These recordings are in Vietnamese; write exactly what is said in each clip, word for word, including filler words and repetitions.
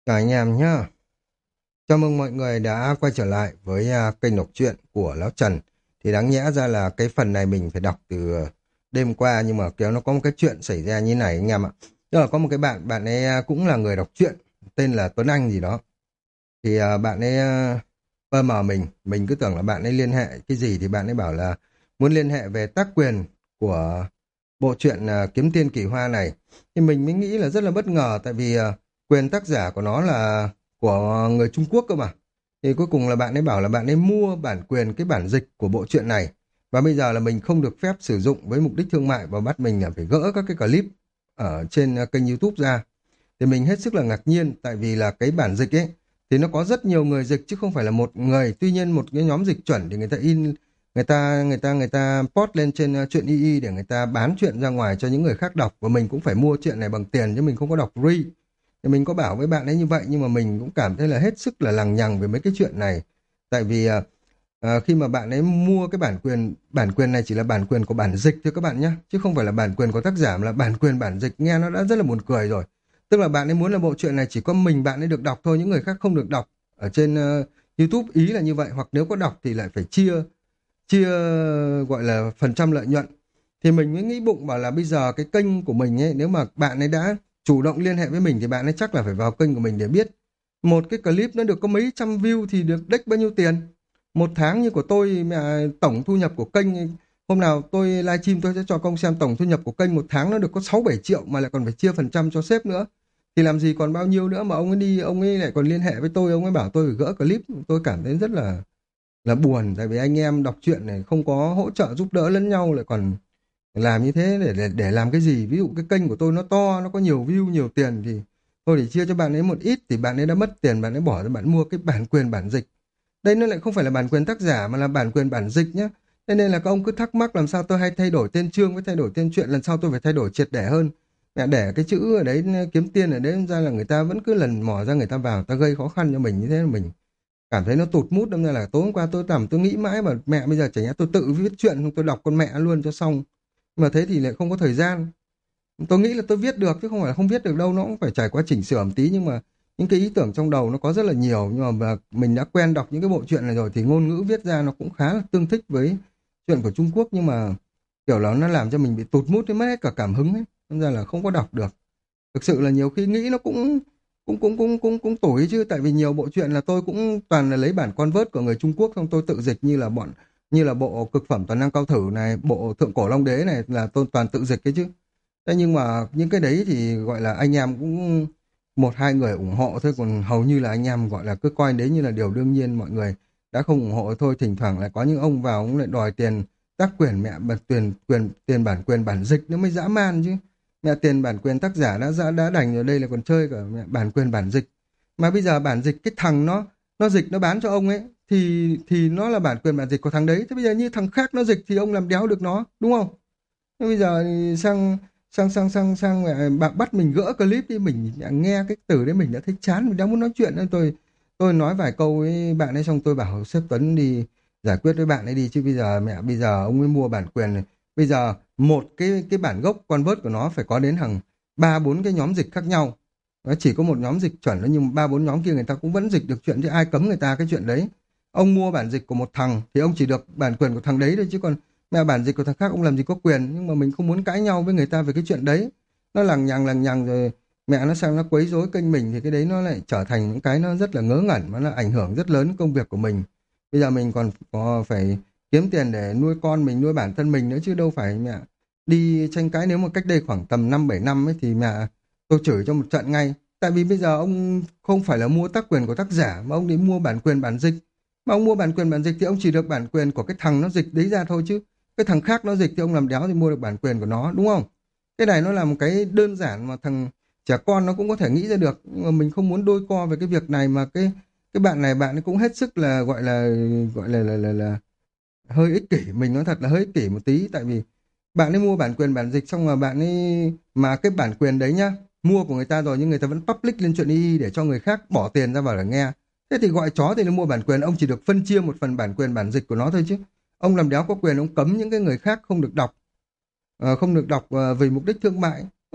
Chào anh em nhá. Chào mừng mọi người đã quay trở lại với à, kênh đọc truyện của Lão Trần. Thì đáng nhẽ ra là cái phần này mình phải đọc từ ờ, đêm qua, nhưng mà kiểu nó có một cái chuyện xảy ra như này anh em ạ. Tức là có một cái bạn, bạn ấy à, cũng là người đọc truyện, tên là Tuấn Anh gì đó. Thì à, bạn ấy uh, pê em mình, mình cứ tưởng là bạn ấy liên hệ cái gì thì bạn ấy bảo là muốn liên hệ về tác quyền của bộ truyện à, Kiếm Tiên Kỳ Hoa này. Thì mình mới nghĩ là rất là bất ngờ, tại vì à, quyền tác giả của nó là của người Trung Quốc cơ mà. Thì cuối cùng là bạn ấy bảo là bạn ấy mua bản quyền cái bản dịch của bộ truyện này. Và bây giờ là mình không được phép sử dụng với mục đích thương mại, và bắt mình là phải gỡ các cái clip ở trên à, kênh YouTube ra. Thì mình hết sức là ngạc nhiên, tại vì là cái bản dịch ấy thì nó có rất nhiều người dịch chứ không phải là một người. Tuy nhiên một cái nhóm dịch chuẩn thì người ta in, người ta người ta người ta post lên trên uh, truyện i i để người ta bán chuyện ra ngoài cho những người khác đọc, và mình cũng phải mua chuyện này bằng tiền chứ mình không có đọc free. Thì mình có bảo với bạn ấy như vậy, nhưng mà mình cũng cảm thấy là hết sức là lằng nhằng về mấy cái chuyện này. Tại vì uh, uh, khi mà bạn ấy mua cái bản quyền, bản quyền này chỉ là bản quyền của bản dịch thôi các bạn nhé, chứ không phải là bản quyền của tác giả, mà là bản quyền bản dịch. Nghe nó đã rất là buồn cười rồi. Tức là bạn ấy muốn là bộ truyện này chỉ có mình bạn ấy được đọc thôi, những người khác không được đọc ở trên uh, YouTube, ý là như vậy. Hoặc nếu có đọc thì lại phải chia chia gọi là phần trăm lợi nhuận. Thì mình mới nghĩ bụng bảo là bây giờ cái kênh của mình ấy, nếu mà bạn ấy đã chủ động liên hệ với mình thì bạn ấy chắc là phải vào kênh của mình để biết một cái clip nó được có mấy trăm view thì được đếch bao nhiêu tiền. Một tháng như của tôi mẹ, tổng thu nhập của kênh, hôm nào tôi livestream tôi sẽ cho công xem tổng thu nhập của kênh một tháng nó được có sáu bảy triệu, mà lại còn phải chia phần trăm cho sếp nữa. Thì làm gì còn bao nhiêu nữa mà ông ấy đi, ông ấy lại còn liên hệ với tôi, ông ấy bảo tôi phải gỡ clip. Tôi cảm thấy rất là là buồn, tại vì anh em đọc truyện này không có hỗ trợ giúp đỡ lẫn nhau, lại còn làm như thế để để, để làm cái gì. Ví dụ cái kênh của tôi nó to, nó có nhiều view nhiều tiền thì thôi để chia cho bạn ấy một ít, thì bạn ấy đã mất tiền, bạn ấy bỏ ra bạn mua cái bản quyền bản dịch. Đây nó lại không phải là bản quyền tác giả mà là bản quyền bản dịch nhá. Thế nên là các ông cứ thắc mắc làm sao tôi hay thay đổi tên chương với thay đổi tên truyện, lần sau tôi phải thay đổi triệt để hơn. Mẹ để cái chữ ở đấy, kiếm tiền ở đấy ra là người ta vẫn cứ lần mò ra, người ta vào, ta gây khó khăn cho mình, như thế là mình cảm thấy nó tụt mút. Đâm ra là tối hôm qua tôi tầm tôi nghĩ mãi mà mẹ, bây giờ chả nhẽ tôi tự viết chuyện không, tôi đọc con mẹ luôn cho xong. Mà thế thì lại không có thời gian. Tôi nghĩ là tôi viết được chứ không phải là không viết được đâu, nó cũng phải trải qua chỉnh sửa một tí, nhưng mà những cái ý tưởng trong đầu nó có rất là nhiều. Nhưng mà mình đã quen đọc những cái bộ truyện này rồi thì ngôn ngữ viết ra nó cũng khá là tương thích với chuyện của Trung Quốc, nhưng mà kiểu là nó làm cho mình bị tụt mút, đến mất hết cả cảm hứng ấy, nên ra là không có đọc được. Thực sự là nhiều khi nghĩ nó cũng cũng cũng cũng cũng cũng tủi chứ, tại vì nhiều bộ truyện là tôi cũng toàn là lấy bản convert của người Trung Quốc, xong tôi tự dịch, như là bọn như là bộ cực phẩm toàn năng cao thử này, bộ thượng cổ long đế này là tôi toàn tự dịch cái chứ. Thế nhưng mà những cái đấy thì gọi là anh em cũng một hai người ủng hộ thôi, còn hầu như là anh em gọi là cứ coi đấy như là điều đương nhiên. Mọi người đã không ủng hộ thôi, thỉnh thoảng lại có những ông vào cũng lại đòi tiền tác quyền, mẹ bật tiền quyền tiền bản quyền bản dịch nó mới dã man chứ. Mẹ tiền bản quyền tác giả đã đã, đã đành rồi, đây là còn chơi cả mẹ bản quyền bản dịch. Mà bây giờ bản dịch cái thằng nó nó dịch nó bán cho ông ấy thì thì nó là bản quyền bản dịch của thằng đấy. Thế bây giờ như thằng khác nó dịch thì ông làm đéo được nó, đúng không? Thế bây giờ thì sang sang sang sang sang mẹ, bạn bắt mình gỡ clip đi, mình nghe cái từ đấy mình đã thấy chán, mình đang muốn nói chuyện nữa. Tôi tôi nói vài câu với bạn ấy xong tôi bảo sếp Tuấn đi giải quyết với bạn ấy đi, chứ bây giờ mẹ, bây giờ ông ấy mua bản quyền này, bây giờ một cái cái bản gốc convert của nó phải có đến hàng ba bốn cái nhóm dịch khác nhau. Nó chỉ có một nhóm dịch chuẩn đó, nhưng ba bốn nhóm kia người ta cũng vẫn dịch được chuyện, chứ ai cấm người ta cái chuyện đấy. Ông mua bản dịch của một thằng thì ông chỉ được bản quyền của thằng đấy thôi, chứ còn mẹ bản dịch của thằng khác ông làm gì có quyền. Nhưng mà mình không muốn cãi nhau với người ta về cái chuyện đấy, nó lằng nhằng lằng nhằng rồi mẹ nó sang nó quấy rối kênh mình, thì cái đấy nó lại trở thành những cái nó rất là ngớ ngẩn, mà nó ảnh hưởng rất lớn công việc của mình. Bây giờ mình còn có phải kiếm tiền để nuôi con mình, nuôi bản thân mình nữa, chứ đâu phải mẹ đi tranh cãi. Nếu mà cách đây khoảng tầm năm bảy năm ấy thì mẹ tôi chửi cho một trận ngay. Tại vì bây giờ ông không phải là mua tác quyền của tác giả, mà ông đi mua bản quyền bản dịch. Mà ông mua bản quyền bản dịch thì ông chỉ được bản quyền của cái thằng nó dịch đấy ra thôi, chứ cái thằng khác nó dịch thì ông làm đéo thì mua được bản quyền của nó, đúng không? Cái này nó là một cái đơn giản mà thằng trẻ con nó cũng có thể nghĩ ra được. Nhưng mà mình không muốn đôi co về cái việc này, mà cái cái bạn này bạn ấy cũng hết sức là gọi là gọi là là, là, là hơi ích kỷ. Mình nói thật là hơi ích kỷ một tí, tại vì bạn ấy mua bản quyền bản dịch xong mà bạn ấy, mà cái bản quyền đấy nhá, mua của người ta rồi nhưng người ta vẫn public lên chuyện y để cho người khác bỏ tiền ra vào để nghe. Thế thì gọi chó thì nó mua bản quyền, ông chỉ được phân chia một phần bản quyền bản dịch của nó thôi, chứ ông làm đéo có quyền ông cấm những cái người khác không được đọc, ờ, không được đọc ờ, vì mục đích thương mại.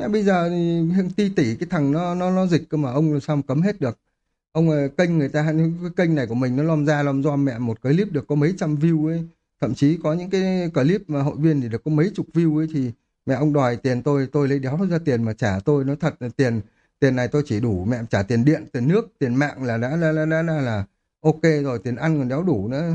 Mẹ bây giờ thì ti tỷ cái thằng nó nó nó dịch cơ mà ông làm sao mà cấm hết được. Ông ờ, kênh người ta, cái kênh này của mình nó lom ra lom rom mẹ một clip được có mấy trăm view ấy. Thậm chí có những cái clip mà hội viên thì được có mấy chục view ấy thì mẹ ông đòi tiền tôi, tôi lấy đéo ra tiền mà trả tôi. Nó thật là tiền tiền này tôi chỉ đủ mẹ trả tiền điện, tiền nước, tiền mạng là đã là, là, là, là, là ok rồi, tiền ăn còn đéo đủ nữa.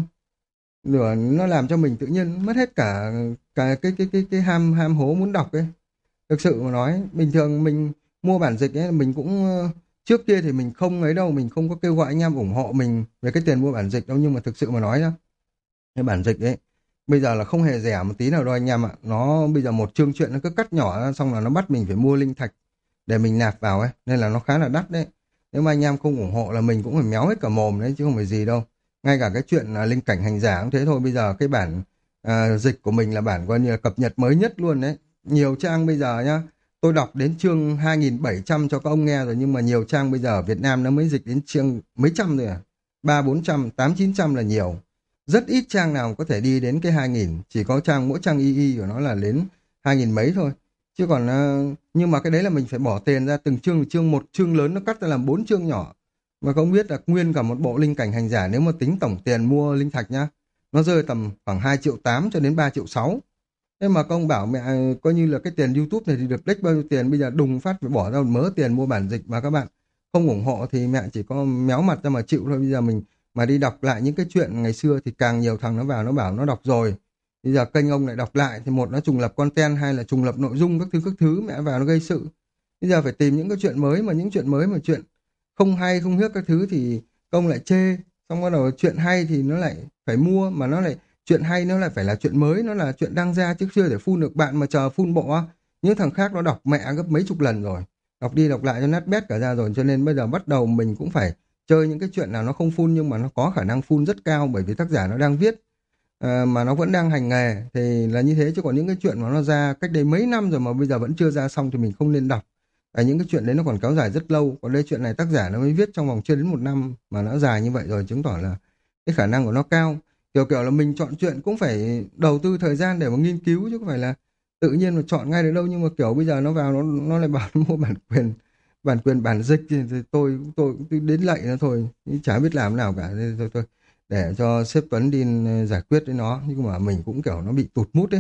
Nửa nó làm cho mình tự nhiên mất hết cả cả cái cái cái cái ham ham hố muốn đọc ấy. Thực sự mà nói, bình thường mình mua bản dịch ấy, mình cũng ờ, trước kia thì mình không ấy đâu, mình không có kêu gọi anh em ủng hộ mình về cái tiền mua bản dịch đâu, nhưng mà thực sự mà nói nhá, cái bản dịch ấy bây giờ là không hề rẻ một tí nào đâu anh em ạ. Nó bây giờ một chương truyện nó cứ cắt nhỏ ra, xong là nó bắt mình phải mua linh thạch để mình nạp vào ấy, nên là nó khá là đắt đấy. Nếu mà anh em không ủng hộ là mình cũng phải méo hết cả mồm đấy chứ không phải gì đâu. Ngay cả cái chuyện là linh cảnh hành giả cũng thế thôi. Bây giờ cái bản à, dịch của mình là bản coi như là cập nhật mới nhất luôn đấy. Nhiều trang bây giờ nhá, tôi đọc đến chương hai nghìn bảy trăm cho các ông nghe rồi, nhưng mà nhiều trang bây giờ ở Việt Nam nó mới dịch đến chương mấy trăm rồi à. Ba bốn trăm, tám chín trăm là nhiều. Rất ít trang nào có thể đi đến cái hai nghìn, chỉ có trang mỗi trang y y của nó là đến hai nghìn mấy thôi. Chứ còn ờ, nhưng mà cái đấy là mình phải bỏ tiền ra từng chương, chương một chương lớn nó cắt ra làm bốn chương nhỏ. Mà không biết là nguyên cả một bộ linh cảnh hành giả nếu mà tính tổng tiền mua linh thạch nhá, nó rơi tầm khoảng hai triệu tám cho đến ba triệu sáu. Thế mà công bảo mẹ coi như là cái tiền YouTube này thì được đếch bao nhiêu tiền, bây giờ đùng phát phải bỏ ra một mớ tiền mua bản dịch mà các bạn không ủng hộ thì mẹ chỉ có méo mặt ra mà chịu thôi. Bây giờ mình mà đi đọc lại những cái chuyện ngày xưa thì càng nhiều thằng nó vào nó bảo nó đọc rồi. Bây giờ kênh ông lại đọc lại thì một nó trùng lập content, hai là trùng lập nội dung các thứ các thứ mẹ vào nó gây sự. Bây giờ phải tìm những cái chuyện mới, mà những chuyện mới mà chuyện không hay không hiếc các thứ thì công lại chê. Xong bắt đầu chuyện hay thì nó lại phải mua, mà nó lại chuyện hay nó lại phải là chuyện mới, nó là chuyện đang ra chứ chưa thể phun được bạn mà chờ phun bộ á. Những thằng khác nó đọc mẹ gấp mấy chục lần rồi, đọc đi đọc lại cho nát bét cả ra rồi, cho nên bây giờ bắt đầu mình cũng phải chơi những cái chuyện nào nó không phun nhưng mà nó có khả năng phun rất cao, bởi vì tác giả nó đang viết à, mà nó vẫn đang hành nghề thì là như thế. Chứ còn những cái chuyện mà nó ra cách đây mấy năm rồi mà bây giờ vẫn chưa ra xong thì mình không nên đọc. À, những cái chuyện đấy nó còn kéo dài rất lâu, còn đây chuyện này tác giả nó mới viết trong vòng chưa đến một năm mà nó dài như vậy rồi, chứng tỏ là cái khả năng của nó cao. Kiểu kiểu là mình chọn chuyện cũng phải đầu tư thời gian để mà nghiên cứu chứ không phải là tự nhiên mà chọn ngay được đâu. Nhưng mà kiểu bây giờ nó vào nó nó lại bảo nó mua bản quyền bản quyền bản dịch thì, thì tôi tôi tôi đến lạy nó thôi, chả biết làm nào cả. Thôi, thôi, thôi để cho sếp Tuấn đi giải quyết với nó, nhưng mà mình cũng kiểu nó bị tụt mút đấy.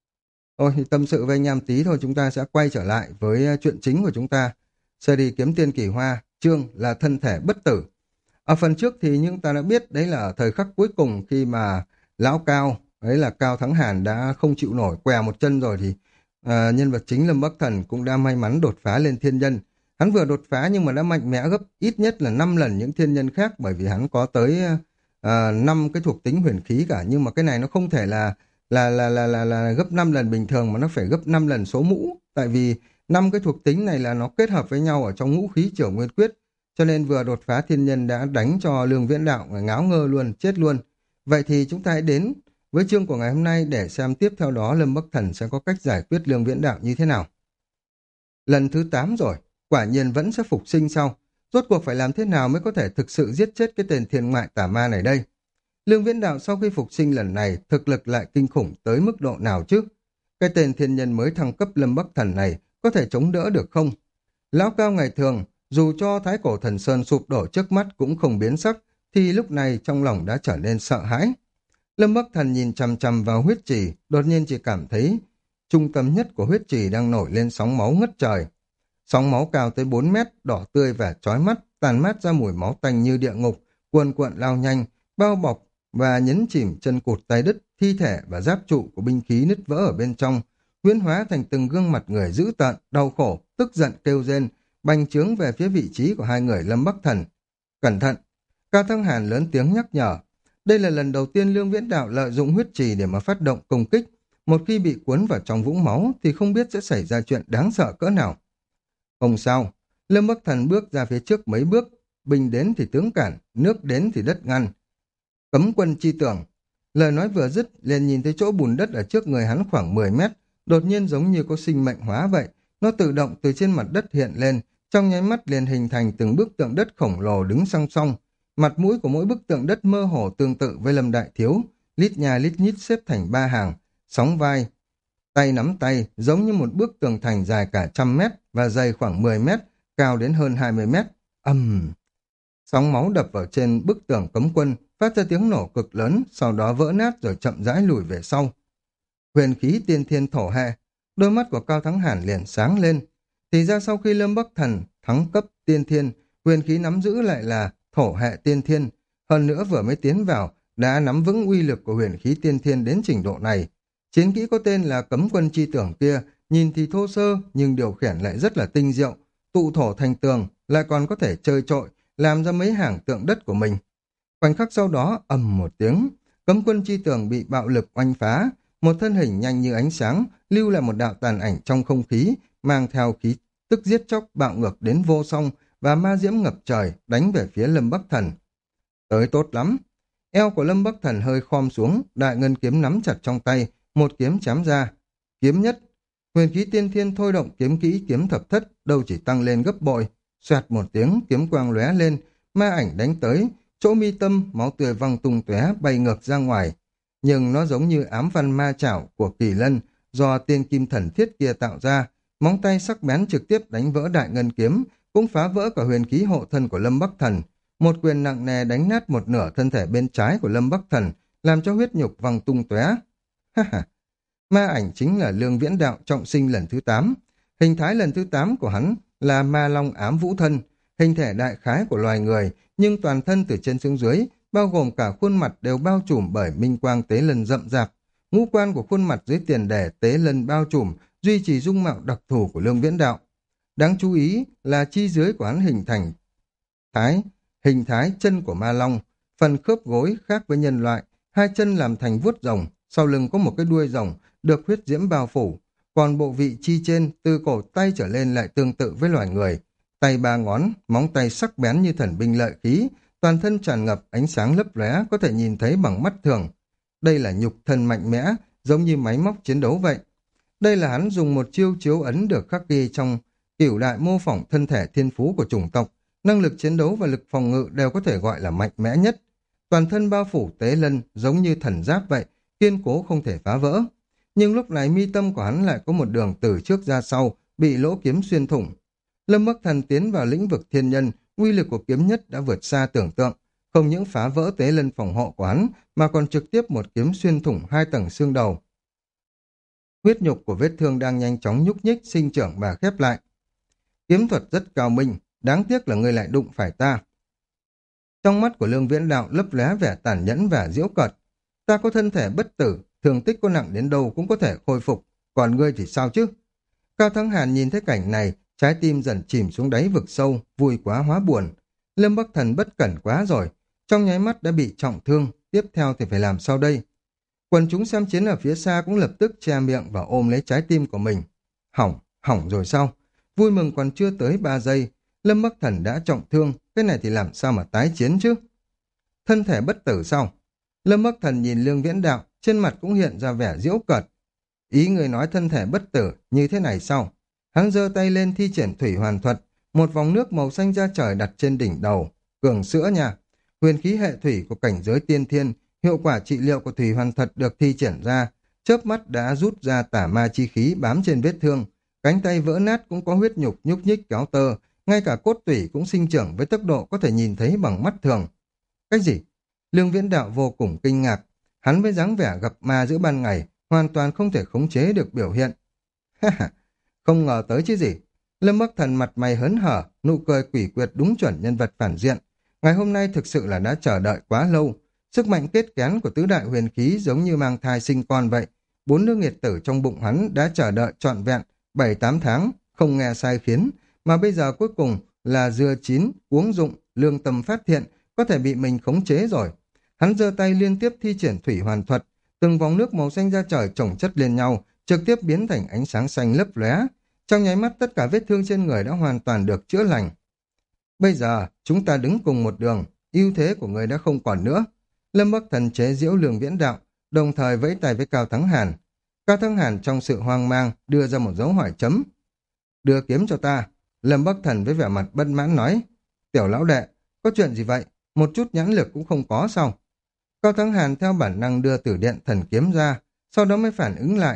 Thôi thì tâm sự với anh em tí thôi, chúng ta sẽ quay trở lại với ờ, chuyện chính của chúng ta. Series Kiếm Tiên Kỳ Hoa, chương là thân thể bất tử. Ở phần trước thì chúng ta đã biết đấy là thời khắc cuối cùng khi mà lão Cao, đấy là Cao Thắng Hàn đã không chịu nổi què một chân rồi thì ờ, nhân vật chính Lâm Bắc Thần cũng đã may mắn đột phá lên thiên nhân. Hắn vừa đột phá nhưng mà đã mạnh mẽ gấp ít nhất là năm lần những thiên nhân khác, bởi vì hắn có tới uh, năm cái thuộc tính huyền khí cả, nhưng mà cái này nó không thể là là là là là, là gấp năm lần bình thường mà nó phải gấp năm lần số mũ, tại vì năm cái thuộc tính này là nó kết hợp với nhau ở trong ngũ khí Chưởng Nguyên Quyết, cho nên vừa đột phá thiên nhân đã đánh cho Lương Viễn Đạo ngáo ngơ luôn, chết luôn. Vậy thì chúng ta hãy đến với chương của ngày hôm nay để xem tiếp theo đó Lâm Bắc Thần sẽ có cách giải quyết Lương Viễn Đạo như thế nào. Lần thứ tám rồi, quả nhiên vẫn sẽ phục sinh sau. Rốt cuộc phải làm thế nào mới có thể thực sự giết chết cái tên thiên ngoại tà ma này đây? Lương Viễn Đạo sau khi phục sinh lần này thực lực lại kinh khủng tới mức độ nào chứ? Cái tên thiên nhân mới thăng cấp Lâm Bắc Thần này có thể chống đỡ được không? Lão Cao ngày thường, dù cho Thái Cổ Thần Sơn sụp đổ trước mắt cũng không biến sắc, thì lúc này trong lòng đã trở nên sợ hãi. Lâm Bắc Thần nhìn chằm chằm vào huyết trì, đột nhiên chỉ cảm thấy trung tâm nhất của huyết trì đang nổi lên sóng máu ngất trời. Sóng máu cao tới bốn mét, đỏ tươi và chói mắt, tàn mát ra mùi máu tanh như địa ngục, cuồn cuộn lao nhanh, bao bọc và nhấn chìm chân cụt tay đứt, thi thể và giáp trụ của binh khí nứt vỡ ở bên trong, huyễn hóa thành từng gương mặt người dữ tợn, đau khổ, tức giận kêu rên, bành trướng về phía vị trí của hai người Lâm Bắc Thần. Cẩn thận! Cao Thăng Hàn lớn tiếng nhắc nhở. Đây là lần đầu tiên Lương Viễn Đạo lợi dụng huyết trì để mà phát động công kích. Một khi bị cuốn vào trong vũng máu thì không biết sẽ xảy ra chuyện đáng sợ cỡ nào. Không sao, Lâm Bắc Thần bước ra phía trước mấy bước, binh đến thì tướng cản, nước đến thì đất ngăn. Cấm quân chi tưởng. Lời nói vừa dứt, liền nhìn thấy chỗ bùn đất ở trước người hắn khoảng mười mét, đột nhiên giống như có sinh mệnh hóa vậy. Nó tự động từ trên mặt đất hiện lên, trong nháy mắt liền hình thành từng bức tượng đất khổng lồ đứng song song. Mặt mũi của mỗi bức tượng đất mơ hồ tương tự với Lâm Đại Thiếu, lít nhà lít nhít xếp thành ba hàng, sóng vai, Tay nắm tay giống như một bức tường thành dài cả trăm mét và dày khoảng mười mét, cao đến hơn hai mươi mét. Ầm! Sóng máu đập vào trên bức tường cấm quân, phát ra tiếng nổ cực lớn, sau đó vỡ nát rồi chậm rãi lùi về sau. Huyền khí tiên thiên thổ hệ, đôi mắt của Cao Thắng Hàn liền sáng lên. Thì ra sau khi Lâm Bắc Thần thắng cấp tiên thiên, huyền khí nắm giữ lại là thổ hệ tiên thiên. Hơn nữa vừa mới tiến vào, đã nắm vững uy lực của huyền khí tiên thiên đến trình độ này. Chiến kỹ có tên là Cấm Quân Chi Tưởng kia, nhìn thì thô sơ nhưng điều khiển lại rất là tinh diệu, tụ thổ thành tường, lại còn có thể chơi trội, làm ra mấy hàng tượng đất của mình. Khoảnh khắc sau đó, ầm một tiếng, Cấm Quân Chi Tường bị bạo lực oanh phá, một thân hình nhanh như ánh sáng, lưu lại một đạo tàn ảnh trong không khí, mang theo khí tức giết chóc bạo ngược đến vô song và ma diễm ngập trời đánh về phía Lâm Bắc Thần. Tới tốt lắm. Eo của Lâm Bắc Thần hơi khom xuống, đại ngân kiếm nắm chặt trong tay, một kiếm chém ra. Kiếm nhất. Huyền khí tiên thiên thôi động kiếm kỹ kiếm thập thất, đâu chỉ tăng lên gấp bội. Xoẹt một tiếng, kiếm quang lóe lên, ma ảnh đánh tới, chỗ mi tâm, máu tươi văng tung tóe bay ngược ra ngoài. Nhưng nó giống như ám văn ma chảo của kỳ lân, do tiên kim thần thiết kia tạo ra, móng tay sắc bén trực tiếp đánh vỡ đại ngân kiếm, cũng phá vỡ cả huyền khí hộ thân của Lâm Bắc Thần. Một quyền nặng nề đánh nát một nửa thân thể bên trái của Lâm Bắc Thần, làm cho huyết nhục văng tung tóe. Ha ha! Ma ảnh chính là Lương Viễn Đạo trọng sinh lần thứ tám. Hình thái lần thứ tám của hắn là ma long ám vũ thân, hình thể đại khái của loài người, nhưng toàn thân từ trên xuống dưới, bao gồm cả khuôn mặt đều bao trùm bởi minh quang tế lân rậm rạp. Ngũ quan của khuôn mặt dưới tiền đề tế lân bao trùm, duy trì dung mạo đặc thù của Lương Viễn Đạo. Đáng chú ý là chi dưới của hắn hình thành thái, hình thái chân của ma long, phần khớp gối khác với nhân loại, hai chân làm thành vuốt rồng, sau lưng có một cái đuôi rồng, được huyết diễm bao phủ, còn bộ vị chi trên từ cổ tay trở lên lại tương tự với loài người. Tay ba ngón, móng tay sắc bén như thần binh lợi khí, toàn thân tràn ngập ánh sáng lấp lóe, có thể nhìn thấy bằng mắt thường. Đây là nhục thân mạnh mẽ, giống như máy móc chiến đấu vậy. Đây là hắn dùng một chiêu chiếu ấn được khắc ghi trong cửu đại mô phỏng thân thể thiên phú của chủng tộc, năng lực chiến đấu và lực phòng ngự đều có thể gọi là mạnh mẽ nhất. Toàn thân bao phủ tế lân giống như thần giáp vậy, kiên cố không thể phá vỡ. Nhưng lúc này mi tâm của hắn lại có một đường từ trước ra sau, bị lỗ kiếm xuyên thủng. Lâm Bắc Thần tiến vào lĩnh vực thiên nhân, uy lực của kiếm nhất đã vượt xa tưởng tượng, không những phá vỡ tế lân phòng hộ của hắn, mà còn trực tiếp một kiếm xuyên thủng hai tầng xương đầu. Huyết nhục của vết thương đang nhanh chóng nhúc nhích, sinh trưởng và khép lại. Kiếm thuật rất cao minh, đáng tiếc là ngươi lại đụng phải ta. Trong mắt của Lương Viễn Đạo lấp lóe vẻ tàn nhẫn và giễu cợt. Ta có thân thể bất tử, thương tích có nặng đến đâu cũng có thể khôi phục, còn ngươi thì sao chứ? Cao Thắng Hàn nhìn thấy cảnh này, trái tim dần chìm xuống đáy vực sâu, vui quá hóa buồn. Lâm Bắc Thần bất cẩn quá rồi, trong nháy mắt đã bị trọng thương, tiếp theo thì phải làm sao đây? Quần chúng xem chiến ở phía xa cũng lập tức che miệng và ôm lấy trái tim của mình. Hỏng, hỏng rồi sao? Vui mừng còn chưa tới ba giây, Lâm Bắc Thần đã trọng thương, cái này thì làm sao mà tái chiến chứ? Thân thể bất tử sao? Lâm Bắc Thần nhìn Lương Viễn Đạo, trên mặt cũng hiện ra vẻ giễu cợt. Ý người nói thân thể bất tử như thế này sao? Hắn giơ tay lên thi triển thủy hoàn thuật, một vòng nước màu xanh da trời đặt trên đỉnh đầu. Cường sữa nha! Huyền khí hệ thủy của cảnh giới tiên thiên, hiệu quả trị liệu của thủy hoàn thuật được thi triển ra, chớp mắt đã rút ra tả ma chi khí bám trên vết thương. Cánh tay vỡ nát cũng có huyết nhục nhúc nhích kéo tơ, ngay cả cốt tủy cũng sinh trưởng với tốc độ có thể nhìn thấy bằng mắt thường. Cái gì? Lương Viễn Đạo vô cùng kinh ngạc. Hắn với dáng vẻ gặp ma giữa ban ngày, hoàn toàn không thể khống chế được biểu hiện. Ha ha, không ngờ tới chứ gì. Lâm Bắc Thần mặt mày hớn hở, nụ cười quỷ quyệt đúng chuẩn nhân vật phản diện. Ngày hôm nay thực sự là đã chờ đợi quá lâu. Sức mạnh kết kén của tứ đại huyền khí giống như mang thai sinh con vậy. Bốn đứa nghiệt tử trong bụng hắn đã chờ đợi trọn vẹn bảy tám tháng, không nghe sai khiến, mà bây giờ cuối cùng là dưa chín, uống dụng, lương tâm phát hiện, có thể bị mình khống chế rồi. Hắn giơ tay liên tiếp thi triển thủy hoàn thuật, từng vòng nước màu xanh da trời chồng chất lên nhau, trực tiếp biến thành ánh sáng xanh lấp lóe. Trong nháy mắt tất cả vết thương trên người đã hoàn toàn được chữa lành. Bây giờ chúng ta đứng cùng một đường, ưu thế của người đã không còn nữa. Lâm Bắc Thần chế giễu Lương Viễn Đạo, đồng thời vẫy tay với Cao Thắng Hàn. Cao Thắng Hàn trong sự hoang mang đưa ra một dấu hỏi chấm. Đưa kiếm cho ta. Lâm Bắc Thần với vẻ mặt bất mãn nói. Tiểu lão đệ, có chuyện gì vậy? Một chút nhãn lực cũng không có sao? Cao Thắng Hàn theo bản năng đưa Tử Điện Thần Kiếm ra, sau đó mới phản ứng lại.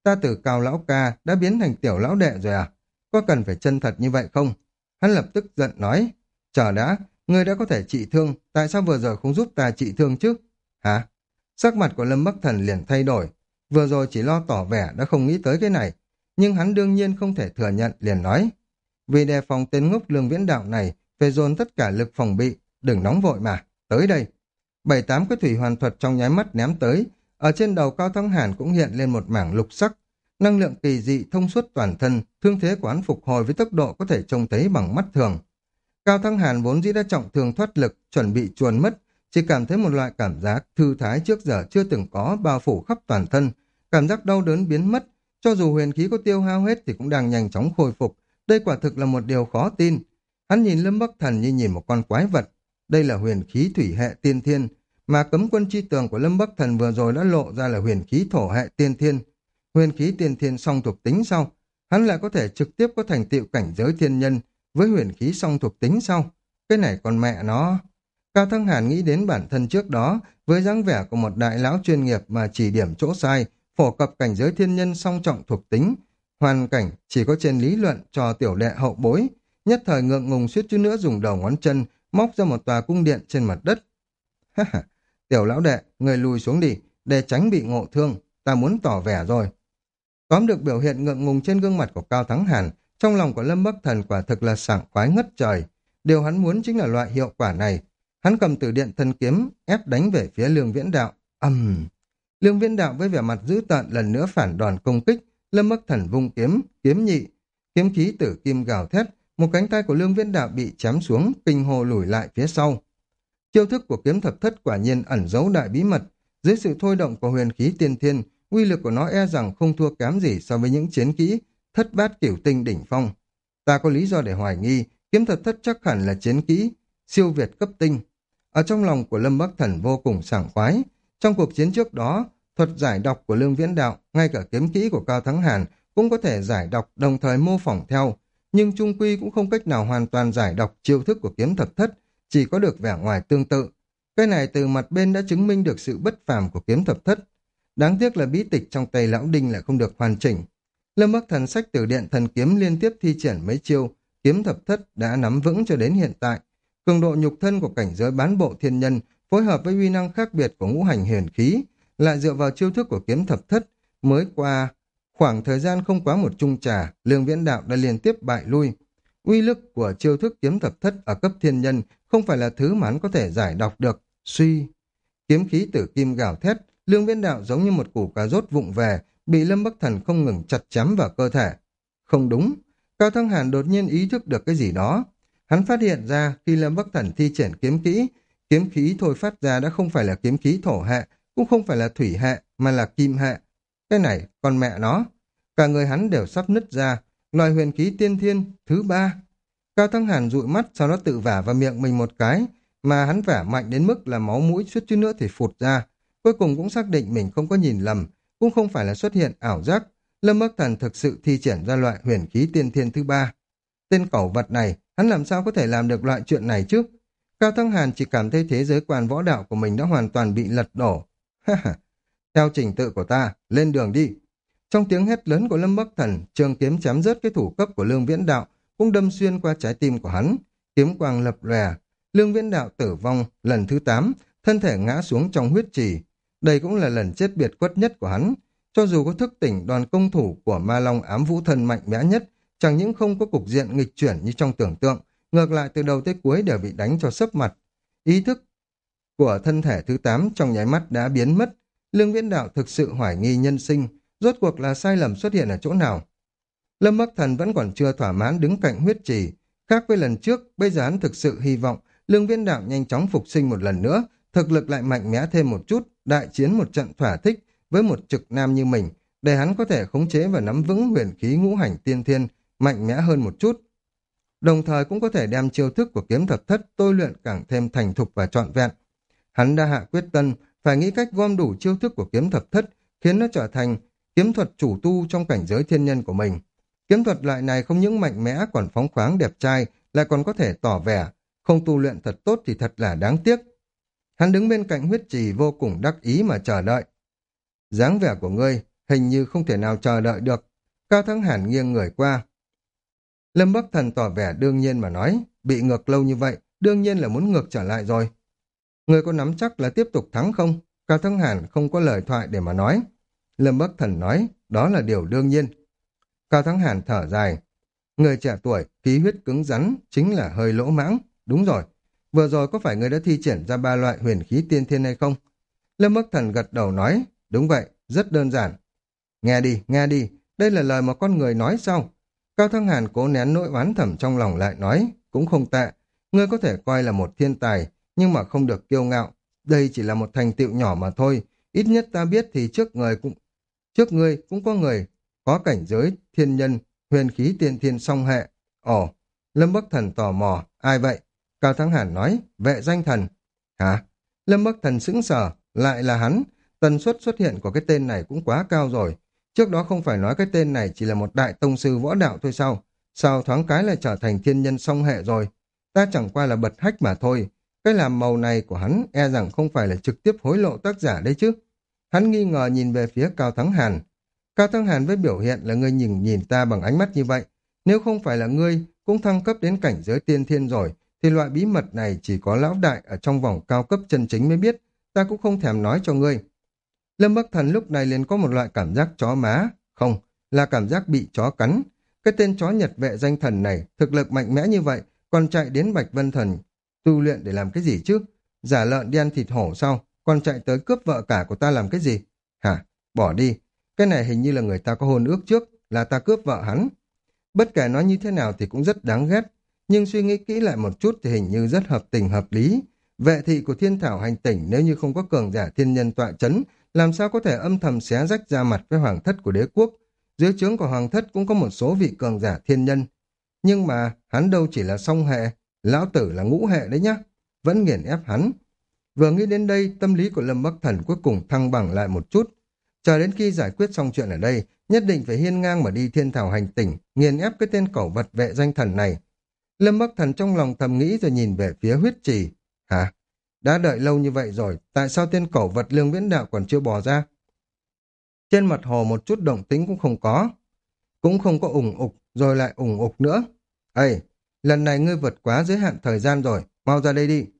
Ta từ Cao lão ca đã biến thành Tiểu lão đệ rồi à? Có cần phải chân thật như vậy không? Hắn lập tức giận nói, chờ đã, ngươi đã có thể trị thương, tại sao vừa rồi không giúp ta trị thương chứ? Hả? Sắc mặt của Lâm Bắc Thần liền thay đổi, vừa rồi chỉ lo tỏ vẻ đã không nghĩ tới cái này, nhưng hắn đương nhiên không thể thừa nhận, liền nói, vì đề phòng tên ngốc Lương Viễn Đạo này, phải dồn tất cả lực phòng bị, đừng nóng vội mà, tới đây. Bảy tám cái thủy hoàn thuật trong nháy mắt ném tới, ở trên đầu Cao Thắng Hàn cũng hiện lên một mảng lục sắc, năng lượng kỳ dị thông suốt toàn thân, thương thế của hắn phục hồi với tốc độ có thể trông thấy bằng mắt thường. Cao Thắng Hàn vốn dĩ đã trọng thương thoát lực, chuẩn bị chuồn mất, chỉ cảm thấy một loại cảm giác thư thái trước giờ chưa từng có bao phủ khắp toàn thân, cảm giác đau đớn biến mất, cho dù huyền khí có tiêu hao hết thì cũng đang nhanh chóng khôi phục, đây quả thực là một điều khó tin. Hắn nhìn Lâm Bắc Thần như nhìn một con quái vật, đây là huyền khí thủy hệ tiên thiên, mà cấm quân chi tường của Lâm Bắc Thần vừa rồi đã lộ ra là huyền khí thổ hệ tiên thiên. Huyền khí tiên thiên song thuộc tính sau, hắn lại có thể trực tiếp có thành tựu cảnh giới thiên nhân với huyền khí song thuộc tính sau. Cái này còn mẹ nó. Cao Thắng Hàn nghĩ đến bản thân trước đó, với dáng vẻ của một đại lão chuyên nghiệp mà chỉ điểm chỗ sai, phổ cập cảnh giới thiên nhân song trọng thuộc tính, hoàn cảnh chỉ có trên lý luận cho tiểu đệ hậu bối, nhất thời ngượng ngùng suýt chút nữa dùng đầu ngón chân móc ra một tòa cung điện trên mặt đất. Ha ha, tiểu lão đệ, người lùi xuống đi, để tránh bị ngộ thương, ta muốn tỏ vẻ rồi. Tóm được biểu hiện ngượng ngùng trên gương mặt của Cao Thắng Hàn, trong lòng của Lâm Bắc Thần quả thực là sảng khoái ngất trời. Điều hắn muốn chính là loại hiệu quả này. Hắn cầm Tử Điện Thần Kiếm ép đánh về phía Lương Viễn Đạo. Ầm! Uhm. Lương Viễn Đạo với vẻ mặt dữ tợn lần nữa phản đòn công kích. Lâm Bắc Thần vung kiếm, kiếm nhị, kiếm khí tử kim gào thét, một cánh tay của Lương Viễn Đạo bị chém xuống, kinh hồ lùi lại phía sau. Chiêu thức của kiếm thập thất quả nhiên ẩn giấu đại bí mật, dưới sự thôi động của huyền khí tiên thiên, uy lực của nó e rằng không thua kém gì so với những chiến kỹ thất bát cửu tinh đỉnh phong. Ta có lý do để hoài nghi, kiếm thập thất chắc hẳn là chiến kỹ siêu việt cấp tinh. Ở trong lòng của Lâm Bắc Thần vô cùng sảng khoái. Trong cuộc chiến trước đó, thuật giải đọc của Lương Viễn Đạo, ngay cả kiếm kỹ của Cao Thắng Hàn cũng có thể giải đọc đồng thời mô phỏng theo, nhưng chung quy cũng không cách nào hoàn toàn giải đọc chiêu thức của kiếm thập thất, chỉ có được vẻ ngoài tương tự. Cái này từ mặt bên đã chứng minh được sự bất phàm của kiếm thập thất. Đáng tiếc là bí tịch trong tay lão Đinh lại không được hoàn chỉnh. Lâm Bắc Thần sách Tử Điện Thần Kiếm liên tiếp thi triển mấy chiêu, kiếm thập thất đã nắm vững cho đến hiện tại. Cường độ nhục thân của cảnh giới bán bộ thiên nhân phối hợp với uy năng khác biệt của ngũ hành huyền khí, lại dựa vào chiêu thức của kiếm thập thất, mới qua khoảng thời gian không quá một chung trà, Lương Viễn Đạo đã liên tiếp bại lui. Uy lực của chiêu thức kiếm thập thất ở cấp thiên nhân không phải là thứ mà hắn có thể giải đọc được. Suy, kiếm khí tử kim gào thét, Lương Viễn Đạo giống như một củ cà rốt vụng về, bị Lâm Bắc Thần không ngừng chặt chém vào cơ thể. Không đúng, Cao Thắng Hàn đột nhiên ý thức được cái gì đó. Hắn phát hiện ra khi Lâm Bắc Thần thi triển kiếm kỹ, kiếm khí thôi phát ra đã không phải là kiếm khí thổ hệ, cũng không phải là thủy hệ, mà là kim hệ. Cái này, con mẹ nó, cả người hắn đều sắp nứt ra, loại huyền khí tiên thiên thứ ba. Cao Thắng Hàn dụi mắt, sau đó tự vả vào miệng mình một cái, mà hắn vả mạnh đến mức là máu mũi suýt chút nữa thì phụt ra. Cuối cùng cũng xác định mình không có nhìn lầm, cũng không phải là xuất hiện ảo giác. Lâm Bắc Thần thực sự thi triển ra loại huyền khí tiên thiên thứ ba. Tên cẩu vật này, hắn làm sao có thể làm được loại chuyện này chứ? Cao Thắng Hàn chỉ cảm thấy thế giới quan võ đạo của mình đã hoàn toàn bị lật đổ. Theo trình tự của ta, lên đường đi. Trong tiếng hét lớn của Lâm Bắc Thần, trường kiếm chém rớt cái thủ cấp của Lương Viễn Đạo, cũng đâm xuyên qua trái tim của hắn. Kiếm quang lập lòe, Lương Viễn Đạo tử vong lần thứ tám, thân thể ngã xuống trong huyết trì. Đây cũng là lần chết biệt khuất nhất của hắn. Cho dù có thức tỉnh đoàn công thủ của Ma Long ám vũ thần mạnh mẽ nhất, chẳng những không có cục diện nghịch chuyển như trong tưởng tượng, ngược lại từ đầu tới cuối đều bị đánh cho sấp mặt. Ý thức của thân thể thứ tám trong nháy mắt đã biến mất. Lương Viễn Đạo thực sự hoài nghi nhân sinh, rốt cuộc là sai lầm xuất hiện ở chỗ nào. Lâm Bắc Thần vẫn còn chưa thỏa mãn đứng cạnh huyết trì. Khác với lần trước, bây giờ hắn thực sự hy vọng Lương Viễn Đạo nhanh chóng phục sinh một lần nữa, thực lực lại mạnh mẽ thêm một chút, đại chiến một trận thỏa thích với một trực nam như mình, để hắn có thể khống chế và nắm vững huyền khí ngũ hành tiên thiên mạnh mẽ hơn một chút. Đồng thời cũng có thể đem chiêu thức của kiếm thập thất tôi luyện càng thêm thành thục và trọn vẹn. Hắn đã hạ quyết tâm phải nghĩ cách gom đủ chiêu thức của kiếm thập thất, khiến nó trở thành kiếm thuật chủ tu trong cảnh giới thiên nhân của mình. Kiếm thuật loại này không những mạnh mẽ còn phóng khoáng đẹp trai, lại còn có thể tỏ vẻ, không tu luyện thật tốt thì thật là đáng tiếc. Hắn đứng bên cạnh huyết trì vô cùng đắc ý mà chờ đợi. Dáng vẻ của ngươi hình như không thể nào chờ đợi được. Cao Thắng Hàn nghiêng người qua. Lâm Bắc Thần tỏ vẻ đương nhiên mà nói, bị ngược lâu như vậy, đương nhiên là muốn ngược trở lại rồi. Người có nắm chắc là tiếp tục thắng không? Cao Thắng Hàn không có lời thoại để mà nói. Lâm Bắc Thần nói, đó là điều đương nhiên. Cao Thắng Hàn thở dài. Người trẻ tuổi, khí huyết cứng rắn, chính là hơi lỗ mãng. Đúng rồi, vừa rồi có phải người đã thi triển ra ba loại huyền khí tiên thiên hay không? Lâm Bắc Thần gật đầu nói, đúng vậy, rất đơn giản. Nghe đi, nghe đi, đây là lời mà con người nói sao? Cao Thắng Hàn cố nén nỗi oán thầm trong lòng lại nói, cũng không tệ. Ngươi có thể coi là một thiên tài, nhưng mà không được kiêu ngạo. Đây chỉ là một thành tựu nhỏ mà thôi. Ít nhất ta biết thì trước người cũng trước ngươi cũng có người có cảnh giới thiên nhân, huyền khí tiên thiên song hệ. Ồ, Lâm Bắc Thần tò mò, ai vậy? Cao Thắng Hàn nói, vệ danh thần. Hả? Lâm Bắc Thần sững sờ, lại là hắn. Tần suất xuất hiện của cái tên này cũng quá cao rồi. Trước đó không phải nói cái tên này chỉ là một đại tông sư võ đạo thôi sao? Sao thoáng cái lại trở thành thiên nhân song hệ rồi? Ta chẳng qua là bật hách mà thôi. Cái làm màu này của hắn e rằng không phải là trực tiếp hối lộ tác giả đấy chứ. Hắn nghi ngờ nhìn về phía Cao Thắng Hàn. Cao Thắng Hàn với biểu hiện là ngươi nhìn nhìn ta bằng ánh mắt như vậy. Nếu không phải là ngươi cũng thăng cấp đến cảnh giới tiên thiên rồi, thì loại bí mật này chỉ có lão đại ở trong vòng cao cấp chân chính mới biết. Ta cũng không thèm nói cho ngươi. Lâm Bắc Thần lúc này liền có một loại cảm giác chó má. Không, là cảm giác bị chó cắn. Cái tên chó Nhật vệ danh thần này thực lực mạnh mẽ như vậy, còn chạy đến Bạch Vân Thần tu luyện để làm cái gì chứ? Giả lợn đi ăn thịt hổ sao? Còn chạy tới cướp vợ cả của ta làm cái gì? Hả? Bỏ đi. Cái này hình như là người ta có hôn ước trước, là ta cướp vợ hắn. Bất kể nói như thế nào thì cũng rất đáng ghét. Nhưng suy nghĩ kỹ lại một chút thì hình như rất hợp tình hợp lý. Vệ thị của thiên thảo hành tỉnh nếu như không có cường giả thiên nhân tọa chấn, làm sao có thể âm thầm xé rách ra mặt với hoàng thất của đế quốc. Dưới trướng của hoàng thất cũng có một số vị cường giả thiên nhân. Nhưng mà hắn đâu chỉ là song hệ, lão tử là ngũ hệ đấy nhá. Vẫn nghiền ép hắn. Vừa nghĩ đến đây, tâm lý của Lâm Bắc Thần cuối cùng thăng bằng lại một chút. Chờ đến khi giải quyết xong chuyện ở đây, nhất định phải hiên ngang mà đi thiên thảo hành tỉnh, nghiền ép cái tên cẩu vật vệ danh thần này. Lâm Bắc Thần trong lòng thầm nghĩ rồi nhìn về phía huyết trì. Hả? Đã đợi lâu như vậy rồi, tại sao tên cẩu vật Lương Viễn Đạo còn chưa bò ra? Trên mặt hồ một chút động tĩnh cũng không có. Cũng không có ủng ục, rồi lại ủng ục nữa. Ê, lần này ngươi vượt quá giới hạn thời gian rồi, mau ra đây đi.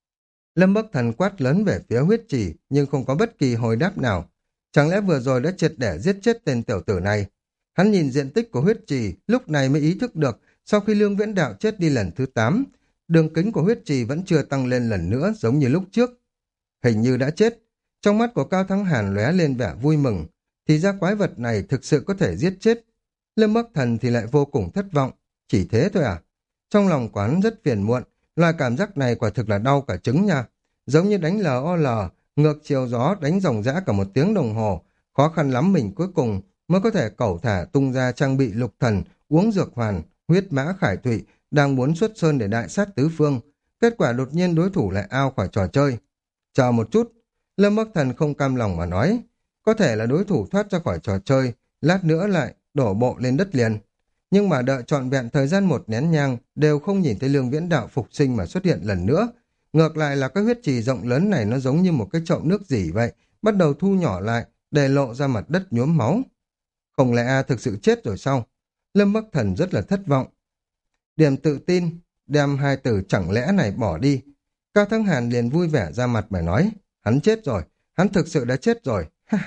Lâm Bắc Thần quát lớn về phía huyết trì, nhưng không có bất kỳ hồi đáp nào. Chẳng lẽ vừa rồi đã triệt để giết chết tên tiểu tử này? Hắn nhìn diện tích của huyết trì, lúc này mới ý thức được, sau khi Lương Viễn Đạo chết đi lần thứ tám, đường kính của huyết trì vẫn chưa tăng lên lần nữa giống như lúc trước. Hình như đã chết. Trong mắt của Cao Thắng Hàn lóe lên vẻ vui mừng, thì ra quái vật này thực sự có thể giết chết. Lâm Bắc Thần thì lại vô cùng thất vọng. Chỉ thế thôi à? Trong lòng quán rất phiền muộn, loại cảm giác này quả thực là đau cả trứng nha. Giống như đánh lờ o lờ, ngược chiều gió đánh ròng rã cả một tiếng đồng hồ. Khó khăn lắm mình cuối cùng mới có thể cẩu thả tung ra trang bị lục thần, uống dược hoàn, huyết mã khải thụy, đang muốn xuất sơn để đại sát tứ phương. Kết quả đột nhiên đối thủ lại ao khỏi trò chơi. Chờ một chút, Lâm Bắc Thần không cam lòng mà nói. Có thể là đối thủ thoát ra khỏi trò chơi, lát nữa lại đổ bộ lên đất liền. Nhưng mà đợi trọn vẹn thời gian một nén nhang đều không nhìn thấy Lương Viễn Đạo phục sinh mà xuất hiện lần nữa. Ngược lại là cái huyết trì rộng lớn này nó giống như một cái chậu nước dỉ vậy, bắt đầu thu nhỏ lại, để lộ ra mặt đất nhuốm máu. Không lẽ A thực sự chết rồi sao? Lâm Bắc Thần rất là thất vọng. Điểm tự tin, đem hai từ chẳng lẽ này bỏ đi. Cao Thắng Hàn liền vui vẻ ra mặt mà nói, hắn chết rồi, hắn thực sự đã chết rồi.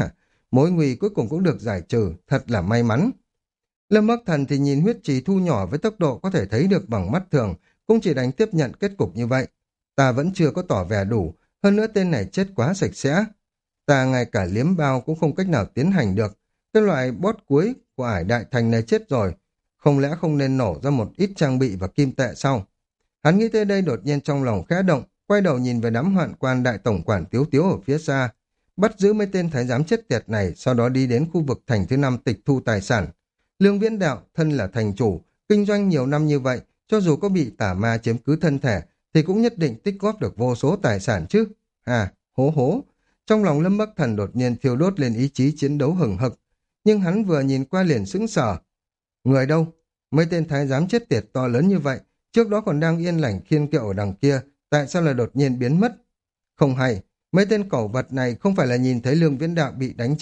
Mối nguy cuối cùng cũng được giải trừ, thật là may mắn. Lâm Bắc Thần thì nhìn huyết trì thu nhỏ với tốc độ có thể thấy được bằng mắt thường, cũng chỉ đành tiếp nhận kết cục như vậy. Ta vẫn chưa có tỏ vẻ đủ, hơn nữa tên này chết quá sạch sẽ. Ta ngay cả liếm bao cũng không cách nào tiến hành được. Cái loại bot cuối của ải đại thành này chết rồi. Không lẽ không nên nổ ra một ít trang bị và kim tệ sau? Hắn nghĩ tới đây đột nhiên trong lòng khẽ động, quay đầu nhìn về đám hoạn quan đại tổng quản Tiếu Tiếu ở phía xa. Bắt giữ mấy tên thái giám chết tiệt này, sau đó đi đến khu vực thành thứ năm tịch thu tài sản. Lương Viễn Đạo, thân là thành chủ, kinh doanh nhiều năm như vậy, cho dù có bị tà ma chiếm cứ thân thể, thì cũng nhất định tích góp được vô số tài sản chứ. À, hố hố. Trong lòng Lâm Bắc Thần đột nhiên thiêu đốt lên ý chí chiến đấu hừng hực. Nhưng hắn vừa nhìn qua liền sững sờ. Người đâu? Mấy tên thái giám chết tiệt to lớn như vậy, trước đó còn đang yên lành khiên kiệu ở đằng kia, tại sao lại đột nhiên biến mất? Không hay, mấy tên cẩu vật này không phải là nhìn thấy Lương Viễn Đạo bị đánh chết,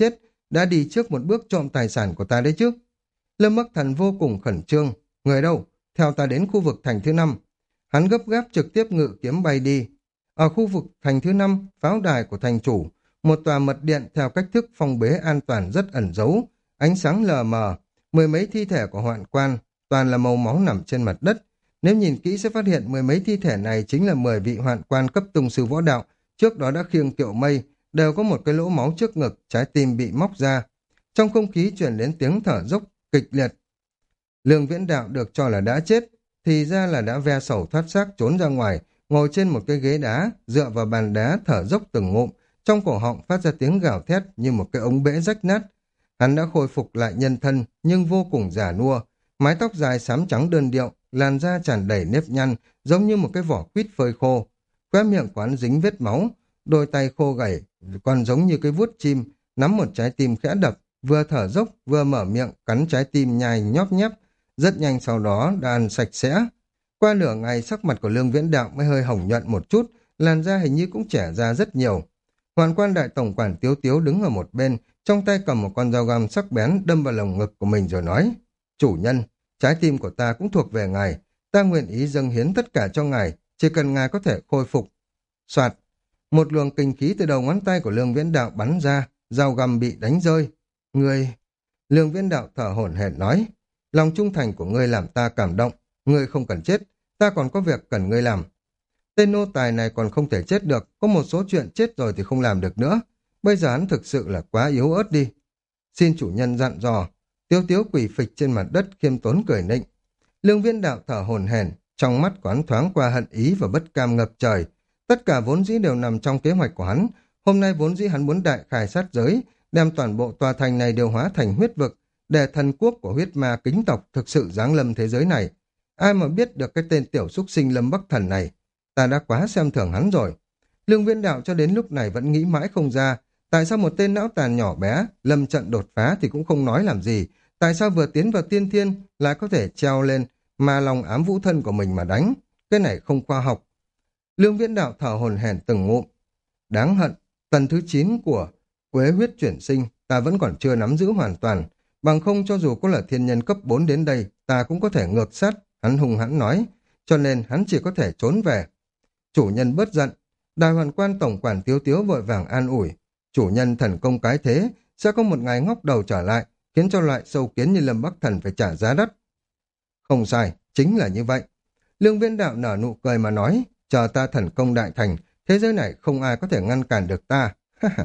đã đi trước một bước trộm tài sản của ta đấy chứ. Lâm Bắc Thần vô cùng khẩn trương. Người đâu? Theo ta đến khu vực thành thứ năm. Hắn gấp gáp trực tiếp ngự kiếm bay đi. Ở khu vực thành thứ năm, pháo đài của thành chủ, một tòa mật điện theo cách thức phong bế an toàn rất ẩn giấu, ánh sáng lờ mờ, mười mấy thi thể của hoạn quan, toàn là màu máu nằm trên mặt đất. Nếu nhìn kỹ sẽ phát hiện mười mấy thi thể này chính là mười vị hoạn quan cấp tông sư võ đạo, trước đó đã khiêng kiệu mây, đều có một cái lỗ máu trước ngực, trái tim bị móc ra. Trong không khí truyền đến tiếng thở dốc kịch liệt. Lương Viễn Đạo được cho là đã chết, thì ra là đã ve sầu thoát xác trốn ra ngoài, ngồi trên một cái ghế đá, dựa vào bàn đá thở dốc từng ngụm, trong cổ họng phát ra tiếng gào thét như một cái ống bể rách nát. Hắn đã khôi phục lại nhân thân, nhưng vô cùng già nua, mái tóc dài xám trắng đơn điệu, làn da tràn đầy nếp nhăn, giống như một cái vỏ quýt phơi khô. Khóe miệng của hắn dính vết máu, đôi tay khô gầy, còn giống như cái vuốt chim, nắm một trái tim khẽ đập, vừa thở dốc, vừa mở miệng, cắn trái tim nhai nhóp nhép. Rất nhanh sau đó đã ăn sạch sẽ. Qua nửa ngày sắc mặt của Lương Viễn Đạo mới hơi hồng nhuận một chút, làn da hình như cũng trẻ ra rất nhiều. Hoàn quan đại tổng quản Tiếu Tiếu đứng ở một bên, trong tay cầm một con dao găm sắc bén đâm vào lồng ngực của mình rồi nói: Chủ nhân, trái tim của ta cũng thuộc về ngài, ta nguyện ý dâng hiến tất cả cho ngài, chỉ cần ngài có thể khôi phục. Soạt, một luồng kinh khí từ đầu ngón tay của Lương Viễn Đạo bắn ra, dao găm bị đánh rơi. Ngươi... Lương Viễn Đạo thở hổn hển nói: Lòng trung thành của ngươi làm ta cảm động, ngươi không cần chết, ta còn có việc cần ngươi làm. Tên nô tài này còn không thể chết được, có một số chuyện chết rồi thì không làm được nữa. Bây giờ hắn thực sự là quá yếu ớt đi. Xin chủ nhân dặn dò. Tiếu Tiếu quỳ phịch trên mặt đất khiêm tốn cười nịnh. Lương Viễn Đạo thở hổn hển, trong mắt của hắn thoáng qua hận ý và bất cam ngập trời. Tất cả vốn dĩ đều nằm trong kế hoạch của hắn. Hôm nay vốn dĩ hắn muốn đại khai sát giới, đem toàn bộ tòa thành này đều hóa thành huyết vực, để thần quốc của huyết ma kính tộc thực sự giáng lâm thế giới này. Ai mà biết được cái tên tiểu súc sinh Lâm Bắc Thần này. Ta đã quá xem thường hắn rồi. Lương Viễn Đạo cho đến lúc này vẫn nghĩ mãi không ra, tại sao một tên não tàn nhỏ bé, lâm trận đột phá thì cũng không nói làm gì, tại sao vừa tiến vào tiên thiên lại có thể treo lên mà lòng ám vũ thân của mình mà đánh. Cái này không khoa học. Lương Viễn Đạo thở hổn hển từng ngụm. Đáng hận, tầng thứ chín của Quế huyết chuyển sinh ta vẫn còn chưa nắm giữ hoàn toàn, bằng không cho dù có là thiên nhân cấp bốn đến đây, ta cũng có thể ngược sát, hắn hùng hãn nói, cho nên hắn chỉ có thể trốn về. Chủ nhân bớt giận, Đại Hoàn quan tổng quản Tiếu Tiếu vội vàng an ủi, chủ nhân thần công cái thế, sẽ có một ngày ngóc đầu trở lại, khiến cho loại sâu kiến như Lâm Bắc Thần phải trả giá đắt. Không sai, chính là như vậy. Lương Viễn Đạo nở nụ cười mà nói, chờ ta thần công đại thành, thế giới này không ai có thể ngăn cản được ta.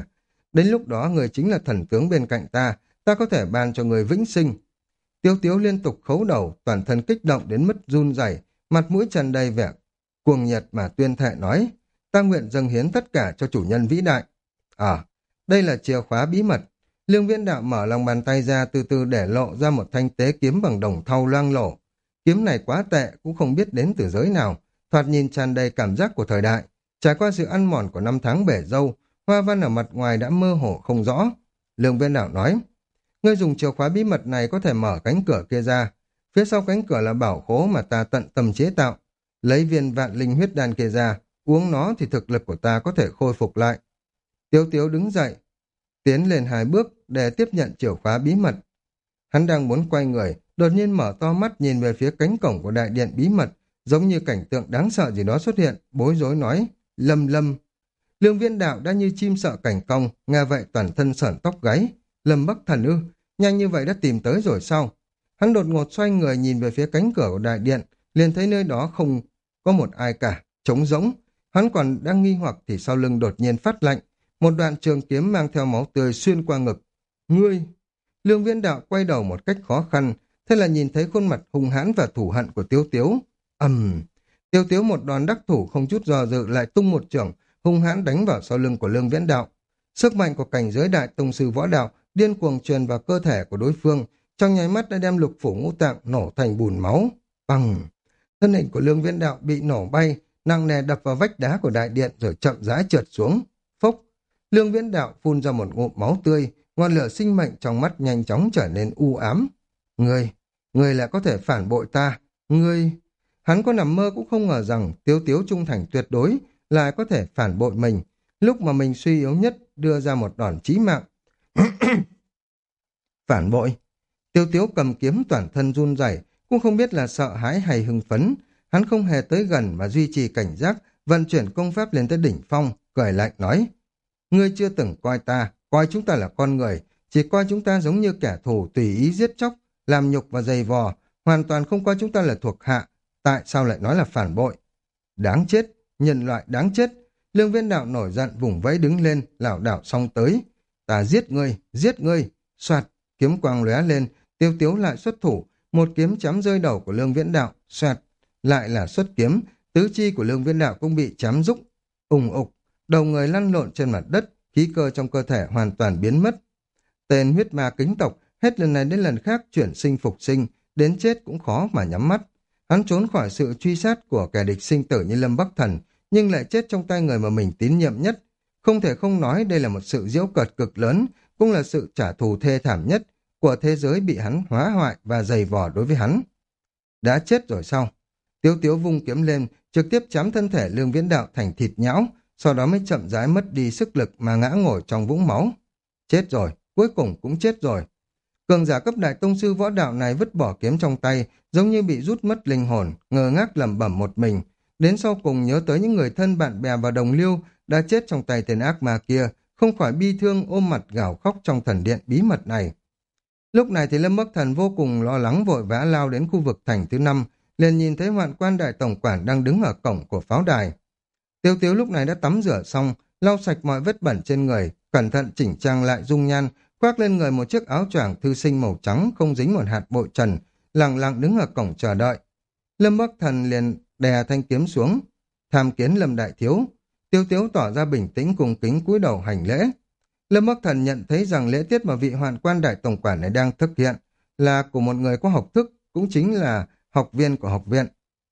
Đến lúc đó người chính là thần tướng bên cạnh ta, ta có thể ban cho người vĩnh sinh. Tiếu Tiếu liên tục khấu đầu, toàn thân kích động đến mức run rẩy, mặt mũi tràn đầy vẻ cuồng nhiệt mà tuyên thệ nói, ta nguyện dâng hiến tất cả cho chủ nhân vĩ đại. À, đây là chìa khóa bí mật. Lương Viễn Đạo mở lòng bàn tay ra, từ từ để lộ ra một thanh tế kiếm bằng đồng thau loang lổ. Kiếm này quá tệ, cũng không biết đến từ giới nào, thoạt nhìn tràn đầy cảm giác của thời đại. Trải qua sự ăn mòn của năm tháng bể dâu, hoa văn ở mặt ngoài đã mơ hồ không rõ. Lương Viễn Đạo nói, ngươi dùng chìa khóa bí mật này có thể mở cánh cửa kia ra. Phía sau cánh cửa là bảo khố mà ta tận tâm chế tạo. Lấy viên vạn linh huyết đan kia ra, uống nó thì thực lực của ta có thể khôi phục lại. Tiếu Tiếu đứng dậy, tiến lên hai bước để tiếp nhận chìa khóa bí mật. Hắn đang muốn quay người, đột nhiên mở to mắt nhìn về phía cánh cổng của đại điện bí mật, giống như cảnh tượng đáng sợ gì đó xuất hiện, bối rối nói, Lâm Lâm. Lương Viễn Đạo đã như chim sợ cảnh cong, nghe vậy toàn thân sởn tóc gáy. Lâm Bắc Thần ư, nhanh như vậy đã tìm tới rồi sao? Hắn đột ngột xoay người nhìn về phía cánh cửa của đại điện, liền thấy nơi đó không có một ai cả, trống rỗng. Hắn còn đang nghi hoặc thì sau lưng đột nhiên phát lạnh, một đoạn trường kiếm mang theo máu tươi xuyên qua ngực. Ngươi! Lương Viễn Đạo quay đầu một cách khó khăn, thế là nhìn thấy khuôn mặt hung hãn và thủ hận của Tiếu Tiếu. ầm, um, Tiếu Tiếu một đòn đắc thủ không chút do dự lại tung một chưởng, hung hãn đánh vào sau lưng của Lương Viễn Đạo. Sức mạnh của cảnh giới đại tông sư võ đạo điên cuồng truyền vào cơ thể của đối phương, trong nháy mắt đã đem lục phủ ngũ tạng nổ thành bùn máu. Bằng! Thân hình của Lương Viễn Đạo bị nổ bay, nặng nề đập vào vách đá của đại điện rồi chậm rãi trượt xuống. Phốc! Lương Viễn Đạo phun ra một ngụm máu tươi, ngọn lửa sinh mệnh trong mắt nhanh chóng trở nên u ám. Ngươi! Ngươi lại có thể phản bội ta! Ngươi! Hắn có nằm mơ cũng không ngờ rằng Tiếu Tiếu trung thành tuyệt đối lại có thể phản bội mình, lúc mà mình suy yếu nhất đưa ra một đòn chí mạng. Phản bội. Tiêu Tiếu cầm kiếm toàn thân run rẩy, cũng không biết là sợ hãi hay hưng phấn. Hắn không hề tới gần mà duy trì cảnh giác, vận chuyển công pháp lên tới đỉnh phong, cười lạnh nói. Ngươi chưa từng coi ta, coi chúng ta là con người, chỉ coi chúng ta giống như kẻ thù tùy ý giết chóc, làm nhục và giày vò, hoàn toàn không coi chúng ta là thuộc hạ. Tại sao lại nói là phản bội? Đáng chết, nhân loại đáng chết. Lương Viên Đạo nổi giận vùng vẫy đứng lên, lảo đảo xông tới. Ta giết ngươi, giết ngươi. Soạt, kiếm quang lóe lên, Tiêu Tiếu lại xuất thủ, một kiếm chém rơi đầu của Lương Viễn Đạo, soạt, lại là xuất kiếm, tứ chi của Lương Viễn Đạo cũng bị chém rụng, ùng ục, đầu người lăn lộn trên mặt đất, khí cơ trong cơ thể hoàn toàn biến mất. Tên huyết ma kính tộc hết lần này đến lần khác chuyển sinh phục sinh, đến chết cũng khó mà nhắm mắt. Hắn trốn khỏi sự truy sát của kẻ địch sinh tử như Lâm Bắc Thần, nhưng lại chết trong tay người mà mình tín nhiệm nhất. Không thể không nói đây là một sự giễu cợt cực lớn, cũng là sự trả thù thê thảm nhất của thế giới bị hắn hóa hoại và dày vò đối với hắn. Đã chết rồi sao? Tiếu Tiếu vung kiếm lên, trực tiếp chém thân thể Lương Viễn Đạo thành thịt nhão, sau đó mới chậm rãi mất đi sức lực mà ngã ngồi trong vũng máu. Chết rồi, cuối cùng cũng chết rồi. Cường giả cấp đại tông sư võ đạo này vứt bỏ kiếm trong tay, giống như bị rút mất linh hồn, ngơ ngác lẩm bẩm một mình. Đến sau cùng nhớ tới những người thân bạn bè và đồng liêu đã chết trong tay tên ác ma kia, không khỏi bi thương ôm mặt gào khóc trong thần điện bí mật này. Lúc này thì Lâm Bắc Thần vô cùng lo lắng vội vã lao đến khu vực thành thứ năm, liền nhìn thấy Hoạn Quan đại tổng quản đang đứng ở cổng của pháo đài. Tiêu Tiếu lúc này đã tắm rửa xong, lau sạch mọi vết bẩn trên người, cẩn thận chỉnh trang lại dung nhan, khoác lên người một chiếc áo choàng thư sinh màu trắng không dính một hạt bụi trần, lặng lặng đứng ở cổng chờ đợi. Lâm Bắc Thần liền đè thanh kiếm xuống, tham kiến Lâm đại thiếu. Tiêu Tiếu tỏ ra bình tĩnh cùng kính cúi đầu hành lễ. Lâm Bắc Thần nhận thấy rằng lễ tiết mà vị Hoạn Quan đại tổng quản này đang thực hiện là của một người có học thức, cũng chính là học viên của học viện.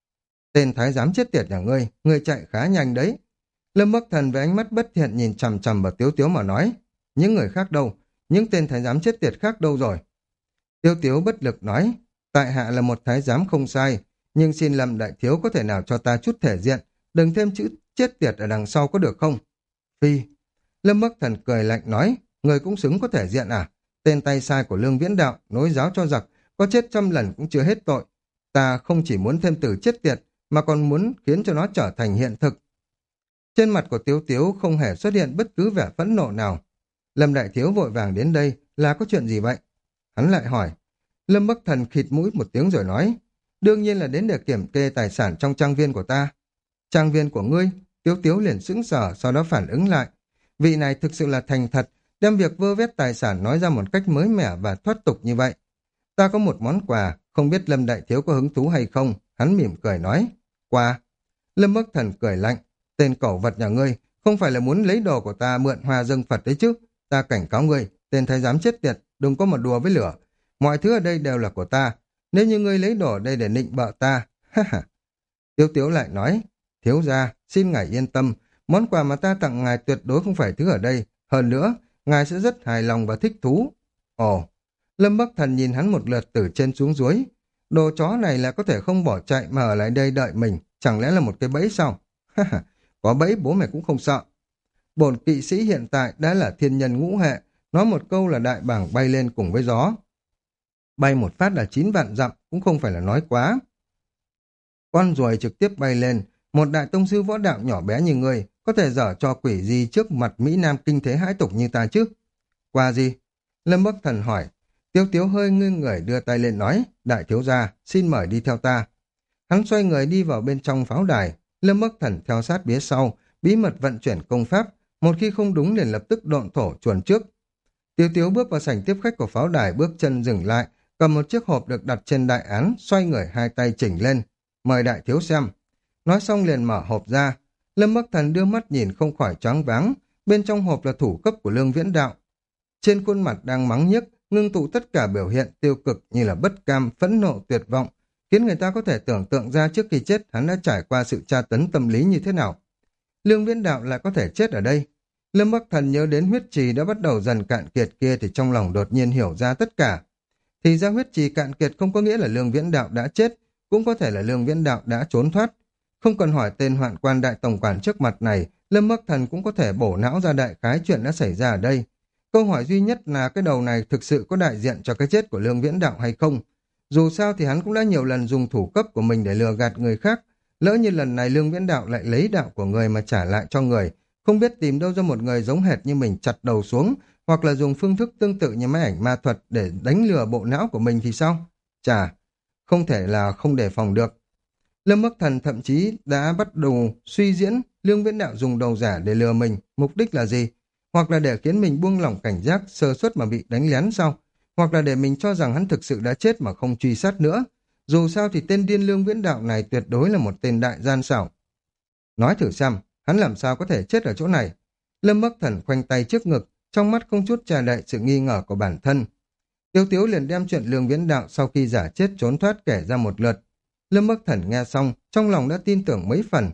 Tên thái giám chết tiệt nhà ngươi, ngươi chạy khá nhanh đấy. Lâm Bắc Thần với ánh mắt bất thiện nhìn chằm chằm vào Tiếu Tiếu mà nói, những người khác đâu, những tên thái giám chết tiệt khác đâu rồi? Tiếu Tiếu bất lực nói, tại hạ là một thái giám không sai, nhưng xin Lâm đại thiếu có thể nào cho ta chút thể diện, đừng thêm chữ chết tiệt ở đằng sau có được không? Phi. Lâm Bắc Thần cười lạnh nói, người cũng xứng có thể diện à? Tên tay sai của Lương Viễn Đạo, nối giáo cho giặc, có chết trăm lần cũng chưa hết tội. Ta không chỉ muốn thêm từ chết tiệt, mà còn muốn khiến cho nó trở thành hiện thực. Trên mặt của Tiếu Tiếu không hề xuất hiện bất cứ vẻ phẫn nộ nào. Lâm đại thiếu vội vàng đến đây là có chuyện gì vậy? Hắn lại hỏi. Lâm Bắc Thần khịt mũi một tiếng rồi nói, đương nhiên là đến để kiểm kê tài sản trong trang viên của ta. Trang viên của ngươi? Tiếu Tiếu liền sững sờ, sau đó phản ứng lại. Vị này thực sự là thành thật, đem việc vơ vét tài sản nói ra một cách mới mẻ và thoát tục như vậy. Ta có một món quà, không biết Lâm đại thiếu có hứng thú hay không? Hắn mỉm cười nói. Quà? Lâm Bắc Thần cười lạnh. Tên cẩu vật nhà ngươi, không phải là muốn lấy đồ của ta mượn hoa dâng Phật đấy chứ? Ta cảnh cáo ngươi, tên thái giám chết tiệt, đừng có mà đùa với lửa. Mọi thứ ở đây đều là của ta. Nếu như ngươi lấy đồ ở đây để nịnh bợ ta, ha ha. Tiếu Tiếu lại nói, thiếu gia, xin ngài yên tâm, món quà mà ta tặng ngài tuyệt đối không phải thứ ở đây. Hơn nữa, ngài sẽ rất hài lòng và thích thú. Ồ, Lâm Bắc Thần nhìn hắn một lượt từ trên xuống dưới. Đồ chó này là có thể không bỏ chạy mà ở lại đây đợi mình, chẳng lẽ là một cái bẫy sao? Ha ha, có bẫy bố mày cũng không sợ. Bổn kỵ sĩ hiện tại đã là thiên nhân ngũ hệ, nói một câu là đại bảng bay lên cùng với gió. Bay một phát là chín vạn dặm, cũng không phải là nói quá. Con ruồi trực tiếp bay lên, một đại tông sư võ đạo nhỏ bé như ngươi, có thể dở cho quỷ gì trước mặt Mỹ Nam kinh thế hãi tục như ta chứ? Qua gì? Lâm Bắc Thần hỏi. Tiếu Tiếu hơi ngưng người đưa tay lên nói, đại thiếu gia, xin mời đi theo ta. Hắn xoay người đi vào bên trong pháo đài, Lâm Bắc Thần theo sát phía sau, bí mật vận chuyển công pháp, một khi không đúng liền lập tức độn thổ chuồn trước. Tiếu Tiếu bước vào sảnh tiếp khách của pháo đài, bước chân dừng lại, cầm một chiếc hộp được đặt trên đại án, xoay người hai tay chỉnh lên. Mời đại thiếu xem. Nói xong liền mở hộp ra. Lâm Bắc Thần đưa mắt nhìn không khỏi choáng váng. Bên trong hộp là thủ cấp của Lương Viễn Đạo. Trên khuôn mặt đang mắng nhức, ngưng tụ tất cả biểu hiện tiêu cực như là bất cam, phẫn nộ, tuyệt vọng, khiến người ta có thể tưởng tượng ra trước khi chết hắn đã trải qua sự tra tấn tâm lý như thế nào. Lương Viễn Đạo lại có thể chết ở đây. Lâm Bắc Thần nhớ đến huyết trì đã bắt đầu dần cạn kiệt kia thì trong lòng đột nhiên hiểu ra tất cả. Thì ra huyết trì cạn kiệt không có nghĩa là Lương Viễn Đạo đã chết, cũng có thể là Lương Viễn Đạo đã trốn thoát. Không cần hỏi tên Hoạn Quan đại tổng quản trước mặt này, Lâm Bắc Thần cũng có thể bổ não ra đại khái chuyện đã xảy ra ở đây. Câu hỏi duy nhất là cái đầu này thực sự có đại diện cho cái chết của Lương Viễn Đạo hay không? Dù sao thì hắn cũng đã nhiều lần dùng thủ cấp của mình để lừa gạt người khác. Lỡ như lần này Lương Viễn Đạo lại lấy đạo của người mà trả lại cho người, không biết tìm đâu ra một người giống hệt như mình chặt đầu xuống, hoặc là dùng phương thức tương tự như máy ảnh ma thuật để đánh lừa bộ não của mình thì sao? Chà, không thể là không đề phòng được. Lâm Bắc Thần thậm chí đã bắt đầu suy diễn Lương Viễn Đạo dùng đầu giả để lừa mình, mục đích là gì? Hoặc là để khiến mình buông lỏng cảnh giác, sơ suất mà bị đánh lén sao? Hoặc là để mình cho rằng hắn thực sự đã chết mà không truy sát nữa. Dù sao thì tên điên Lương Viễn Đạo này tuyệt đối là một tên đại gian xảo. Nói thử xem, hắn làm sao có thể chết ở chỗ này? Lâm Bắc Thần khoanh tay trước ngực, trong mắt không chút trà đậy sự nghi ngờ của bản thân. Tiêu Tiếu liền đem chuyện Lương Viễn Đạo sau khi giả chết trốn thoát kể ra một lượt. Lâm Bắc Thần nghe xong, trong lòng đã tin tưởng mấy phần.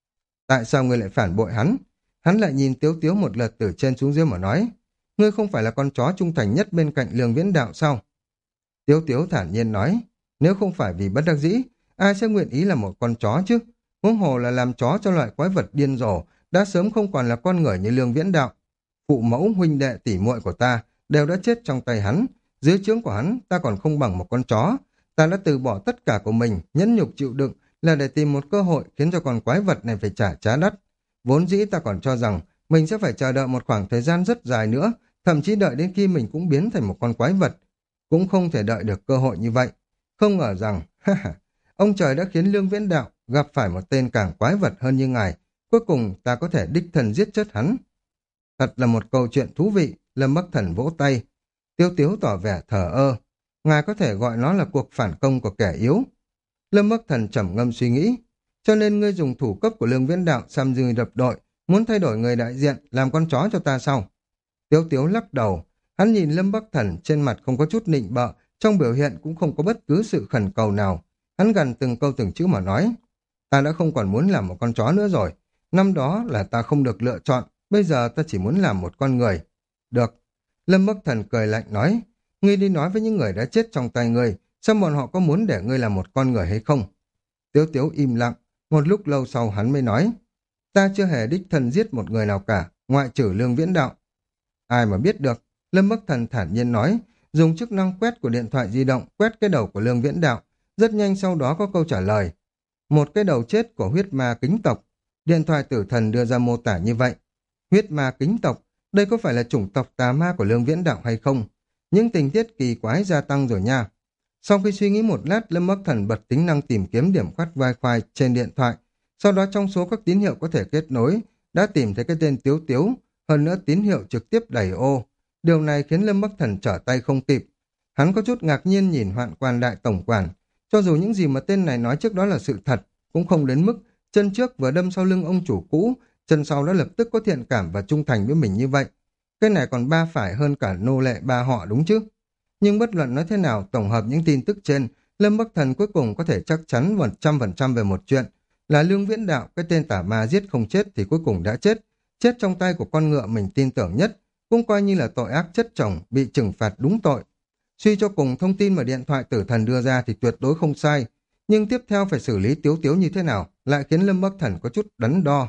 Tại sao ngươi lại phản bội hắn? Hắn lại nhìn Tiếu Tiếu một lượt từ trên xuống dưới mà nói. Ngươi không phải là con chó trung thành nhất bên cạnh Lương Viễn Đạo sao? Tiếu Tiếu thản nhiên nói. Nếu không phải vì bất đắc dĩ, ai sẽ nguyện ý là một con chó chứ? Huống hồ là làm chó cho loại quái vật điên rồ, đã sớm không còn là con người như Lương Viễn Đạo. Phụ mẫu, huynh đệ, tỷ muội của ta đều đã chết trong tay hắn. Dưới trướng của hắn, ta còn không bằng một con chó. Ta đã từ bỏ tất cả của mình, nhẫn nhục chịu đựng là để tìm một cơ hội khiến cho con quái vật này phải trả giá đắt. Vốn dĩ ta còn cho rằng mình sẽ phải chờ đợi một khoảng thời gian rất dài nữa, thậm chí đợi đến khi mình cũng biến thành một con quái vật. Cũng không thể đợi được cơ hội như vậy. Không ngờ rằng, ha ha, ông trời đã khiến Lương Viễn Đạo gặp phải một tên càng quái vật hơn như ngài. Cuối cùng ta có thể đích thân giết chết hắn. Thật là một câu chuyện thú vị. Lâm Bắc Thần vỗ tay. Tiêu Tiếu tỏ vẻ thờ ơ. Ngài có thể gọi nó là cuộc phản công của kẻ yếu. Lâm Bắc Thần trầm ngâm suy nghĩ. Cho nên ngươi dùng thủ cấp của Lương Viễn Đạo xăm dư đập đội, muốn thay đổi người đại diện, làm con chó cho ta sao? Tiếu Tiếu lắc đầu. Hắn nhìn Lâm Bắc Thần trên mặt không có chút nịnh bợ, trong biểu hiện cũng không có bất cứ sự khẩn cầu nào. Hắn gần từng câu từng chữ mà nói. Ta đã không còn muốn làm một con chó nữa rồi. Năm đó là ta không được lựa chọn, bây giờ ta chỉ muốn làm một con người. Được. Lâm Bắc Thần cười lạnh nói. Ngươi đi nói với những người đã chết trong tay ngươi, xem bọn họ có muốn để ngươi làm một con người hay không? Tiếu Tiếu im lặng, một lúc lâu sau hắn mới nói. Ta chưa hề đích thân giết một người nào cả, ngoại trừ Lương Viễn Đạo. Ai mà biết được, Lâm Bắc Thần thản nhiên nói, dùng chức năng quét của điện thoại di động quét cái đầu của Lương Viễn Đạo, rất nhanh sau đó có câu trả lời. Một cái đầu chết của huyết ma kính tộc. Điện thoại tử thần đưa ra mô tả như vậy. Huyết ma kính tộc, đây có phải là chủng tộc tà ma của Lương Viễn Đạo hay không? Những tình tiết kỳ quái gia tăng rồi nha. Sau khi suy nghĩ một lát, Lâm Bắc Thần bật tính năng tìm kiếm điểm quét Wi-Fi trên điện thoại. Sau đó trong số các tín hiệu có thể kết nối, đã tìm thấy cái tên Tiếu Tiếu, hơn nữa tín hiệu trực tiếp đẩy ô. Điều này khiến Lâm Bắc Thần trở tay không kịp. Hắn có chút ngạc nhiên nhìn Hoạn Quan đại tổng quản. Cho dù những gì mà tên này nói trước đó là sự thật, cũng không đến mức chân trước vừa đâm sau lưng ông chủ cũ, chân sau đã lập tức có thiện cảm và trung thành với mình như vậy. Cái này còn ba phải hơn cả nô lệ ba họ đúng chứ? Nhưng bất luận nói thế nào, tổng hợp những tin tức trên, Lâm Bắc Thần cuối cùng có thể chắc chắn một trăm phần trăm về một chuyện, là Lương Viễn Đạo, cái tên tà ma giết không chết thì cuối cùng đã chết, chết trong tay của con ngựa mình tin tưởng nhất, cũng coi như là tội ác chất chồng, bị trừng phạt đúng tội. Suy cho cùng, thông tin mà điện thoại tử thần đưa ra thì tuyệt đối không sai, nhưng tiếp theo phải xử lý Tiếu Tiếu như thế nào, lại khiến Lâm Bắc Thần có chút đắn đo.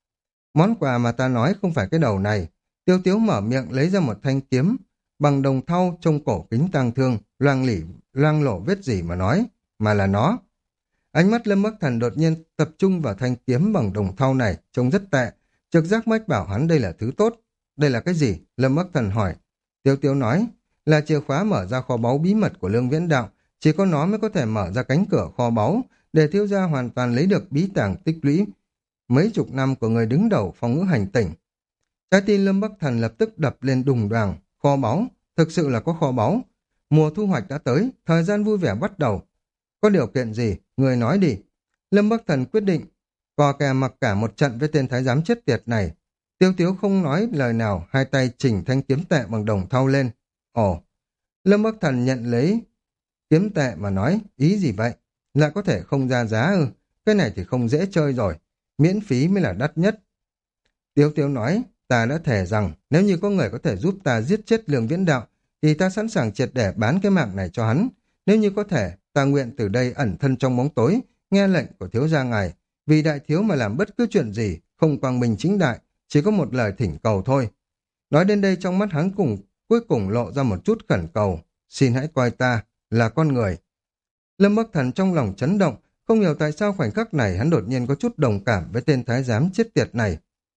Món quà mà ta nói không phải cái đầu này. Tiếu Tiếu mở miệng lấy ra một thanh kiếm bằng đồng thau trông cổ kính tang thương, loang lỉ loang lổ vết gì mà nói, mà là nó. Ánh mắt Lâm Bắc Thần đột nhiên tập trung vào thanh kiếm bằng đồng thau này, trông rất tệ. Trực giác mách bảo hắn đây là thứ tốt. Đây là cái gì? Lâm Bắc Thần hỏi. Tiếu Tiếu nói, là chìa khóa mở ra kho báu bí mật của Lương Viễn Đạo. Chỉ có nó mới có thể mở ra cánh cửa kho báu, để thiếu gia hoàn toàn lấy được bí tàng tích lũy mấy chục năm của người đứng đầu phong ngữ hành tỉnh. Trái tim Lâm Bắc Thần lập tức đập lên đùng đoàng. Kho báu, thực sự là có kho báu. Mùa thu hoạch đã tới, thời gian vui vẻ bắt đầu. Có điều kiện gì, người nói đi. Lâm Bắc Thần quyết định cò kè mặc cả một trận với tên thái giám chết tiệt này. Tiêu Tiếu không nói lời nào, hai tay chỉnh thanh kiếm tệ bằng đồng thau lên. Ồ, Lâm Bắc Thần nhận lấy kiếm tệ mà nói, ý gì vậy? Lại có thể không ra giá ư? Cái này thì không dễ chơi rồi, miễn phí mới là đắt nhất. Tiêu Tiếu nói, ta đã thề rằng nếu như có người có thể giúp ta giết chết Lương Viễn Đạo, thì ta sẵn sàng triệt để bán cái mạng này cho hắn. Nếu như có thể, ta nguyện từ đây ẩn thân trong bóng tối, nghe lệnh của thiếu gia ngài, vì đại thiếu mà làm bất cứ chuyện gì, không quang minh chính đại, chỉ có một lời thỉnh cầu thôi. Nói đến đây trong mắt hắn cùng cuối cùng lộ ra một chút khẩn cầu. Xin hãy coi ta là con người. Lâm Bắc Thần trong lòng chấn động, không hiểu tại sao khoảnh khắc này hắn đột nhiên có chút đồng cảm với tên thái giám chết tiệt này.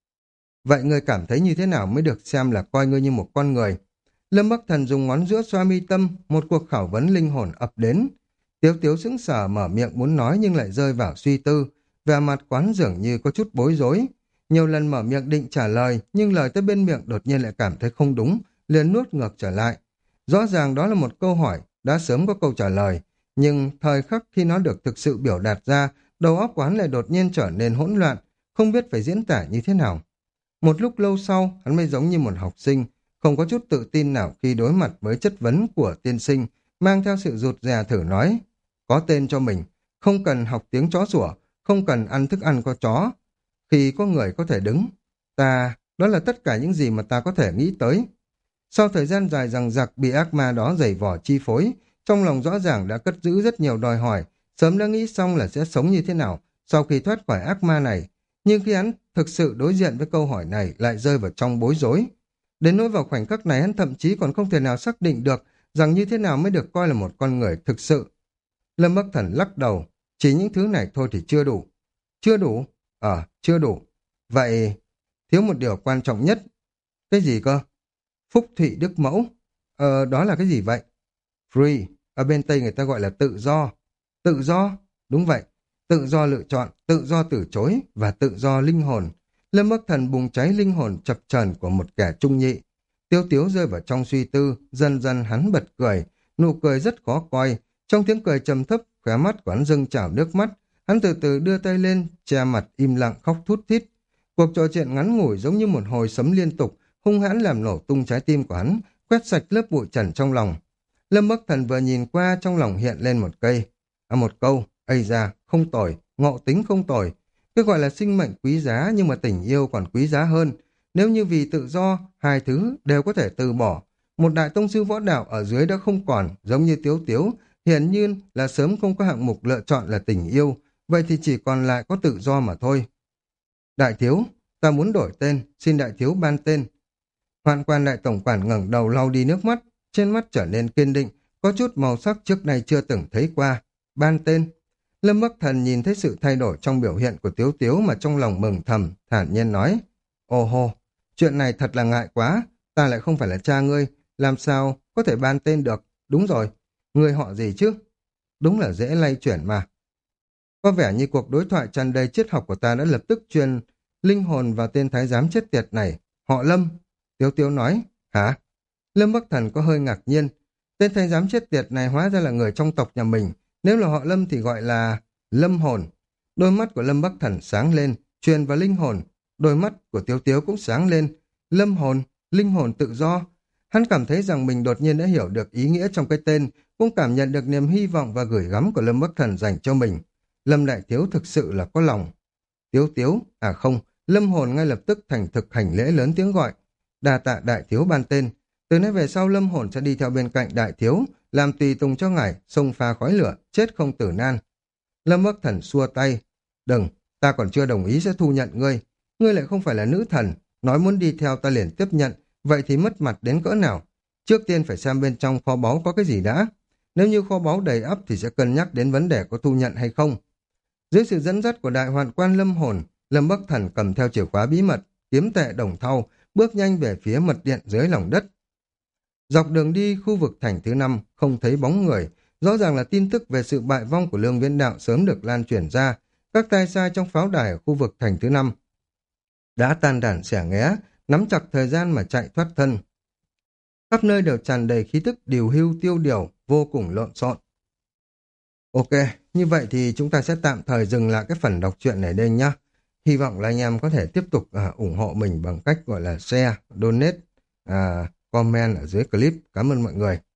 Vậy ngươi cảm thấy như thế nào mới được xem là coi ngươi như một con người? Lâm Bắc Thần dùng ngón giữa xoa mi tâm, một cuộc khảo vấn linh hồn ập đến. Tiếu Tiếu sững sờ mở miệng muốn nói nhưng lại rơi vào suy tư, vẻ mặt quán dường như có chút bối rối. Nhiều lần mở miệng định trả lời, nhưng lời tới bên miệng đột nhiên lại cảm thấy không đúng, liền nuốt ngược trở lại. Rõ ràng đó là một câu hỏi, đã sớm có câu trả lời, nhưng thời khắc khi nó được thực sự biểu đạt ra, đầu óc quán lại đột nhiên trở nên hỗn loạn, không biết phải diễn tả như thế nào. Một lúc lâu sau, hắn mới giống như một học sinh, không có chút tự tin nào khi đối mặt với chất vấn của tiên sinh, mang theo sự rụt rè thử nói. Có tên cho mình, không cần học tiếng chó sủa, không cần ăn thức ăn có chó. Khi có người có thể đứng, ta, đó là tất cả những gì mà ta có thể nghĩ tới. Sau thời gian dài rằng giặc bị ác ma đó giày vò chi phối, trong lòng rõ ràng đã cất giữ rất nhiều đòi hỏi, sớm đã nghĩ xong là sẽ sống như thế nào sau khi thoát khỏi ác ma này. Nhưng khi hắn thực sự đối diện với câu hỏi này lại rơi vào trong bối rối. Đến nỗi vào khoảnh khắc này hắn thậm chí còn không thể nào xác định được rằng như thế nào mới được coi là một con người thực sự. Lâm Bắc Thần lắc đầu, chỉ những thứ này thôi thì chưa đủ. Chưa đủ? Ờ, chưa đủ. Vậy, thiếu một điều quan trọng nhất. Cái gì cơ? Phúc Thụy Đức Mẫu. Ờ, đó là cái gì vậy? Free, ở bên Tây người ta gọi là tự do. Tự do? Đúng vậy. Tự do lựa chọn, tự do từ chối và tự do linh hồn. Lâm Bắc Thần bùng cháy linh hồn chập chờn của một kẻ trung nhị. Tiêu Tiếu rơi vào trong suy tư, dần dần hắn bật cười, nụ cười rất khó coi. Trong tiếng cười trầm thấp, khóe mắt của hắn dâng trào nước mắt. Hắn từ từ đưa tay lên, che mặt im lặng khóc thút thít. Cuộc trò chuyện ngắn ngủi giống như một hồi sấm liên tục, hung hãn làm nổ tung trái tim của hắn, quét sạch lớp bụi trần trong lòng. Lâm Bắc Thần vừa nhìn qua trong lòng hiện lên một cây, à một câu, ây da, không tồi, ngộ tính không tồi. Cái gọi là sinh mệnh quý giá nhưng mà tình yêu còn quý giá hơn. Nếu như vì tự do, hai thứ đều có thể từ bỏ. Một đại tông sư võ đạo ở dưới đã không còn, giống như Tiếu Tiếu, hiển nhiên là sớm không có hạng mục lựa chọn là tình yêu, vậy thì chỉ còn lại có tự do mà thôi. Đại thiếu, ta muốn đổi tên, xin đại thiếu ban tên. Hoạn quan đại tổng quản ngẩng đầu lau đi nước mắt, trên mắt trở nên kiên định, có chút màu sắc trước nay chưa từng thấy qua. Ban tên. Lâm Bắc Thần nhìn thấy sự thay đổi trong biểu hiện của Tiếu Tiếu mà trong lòng mừng thầm, thản nhiên nói. Ồ hồ, chuyện này thật là ngại quá, ta lại không phải là cha ngươi, làm sao có thể ban tên được. Đúng rồi, ngươi họ gì chứ? Đúng là dễ lay chuyển mà. Có vẻ như cuộc đối thoại tràn đầy triết học của ta đã lập tức truyền linh hồn vào tên thái giám chết tiệt này. Họ Lâm. Tiếu Tiếu nói. Hả? Lâm Bắc Thần có hơi ngạc nhiên. Tên thái giám chết tiệt này hóa ra là người trong tộc nhà mình. Nếu là họ Lâm thì gọi là Lâm hồn. Đôi mắt của Lâm Bắc Thần sáng lên, truyền vào linh hồn. Đôi mắt của Tiếu Tiếu cũng sáng lên. Lâm hồn, linh hồn tự do. Hắn cảm thấy rằng mình đột nhiên đã hiểu được ý nghĩa trong cái tên, cũng cảm nhận được niềm hy vọng và gửi gắm của Lâm Bắc Thần dành cho mình. Lâm Đại Thiếu thực sự là có lòng. Tiếu Tiếu, à không, Lâm hồn ngay lập tức thành thực hành lễ lớn tiếng gọi. Đa tạ Đại Thiếu ban tên. Từ nay về sau Lâm hồn sẽ đi theo bên cạnh Đại Thiếu, làm tùy tùng cho ngài, xông pha khói lửa, chết không tử nan. Lâm Bắc Thần xua tay. Đừng, ta còn chưa đồng ý sẽ thu nhận ngươi. Ngươi lại không phải là nữ thần, nói muốn đi theo ta liền tiếp nhận, vậy thì mất mặt đến cỡ nào. Trước tiên phải xem bên trong kho báu có cái gì đã. Nếu như kho báu đầy ắp thì sẽ cân nhắc đến vấn đề có thu nhận hay không. Dưới sự dẫn dắt của đại hoạn quan Lâm hồn, Lâm Bắc Thần cầm theo chìa khóa bí mật, kiếm tệ đồng thau, bước nhanh về phía mật điện dưới lòng đất. Dọc đường đi khu vực thành thứ năm không thấy bóng người, rõ ràng là tin tức về sự bại vong của Lương Viễn Đạo sớm được lan truyền ra. Các tay sai trong pháo đài ở khu vực thành thứ năm đã tan đàn xẻ nghé, nắm chặt thời gian mà chạy thoát thân. Khắp nơi đều tràn đầy khí tức điều hưu tiêu điều, vô cùng lộn xộn. Ok, như vậy thì chúng ta sẽ tạm thời dừng lại cái phần đọc truyện này đây nhá. Hy vọng là anh em có thể tiếp tục à, ủng hộ mình bằng cách gọi là share, donate, à, comment ở dưới clip. Cảm ơn mọi người.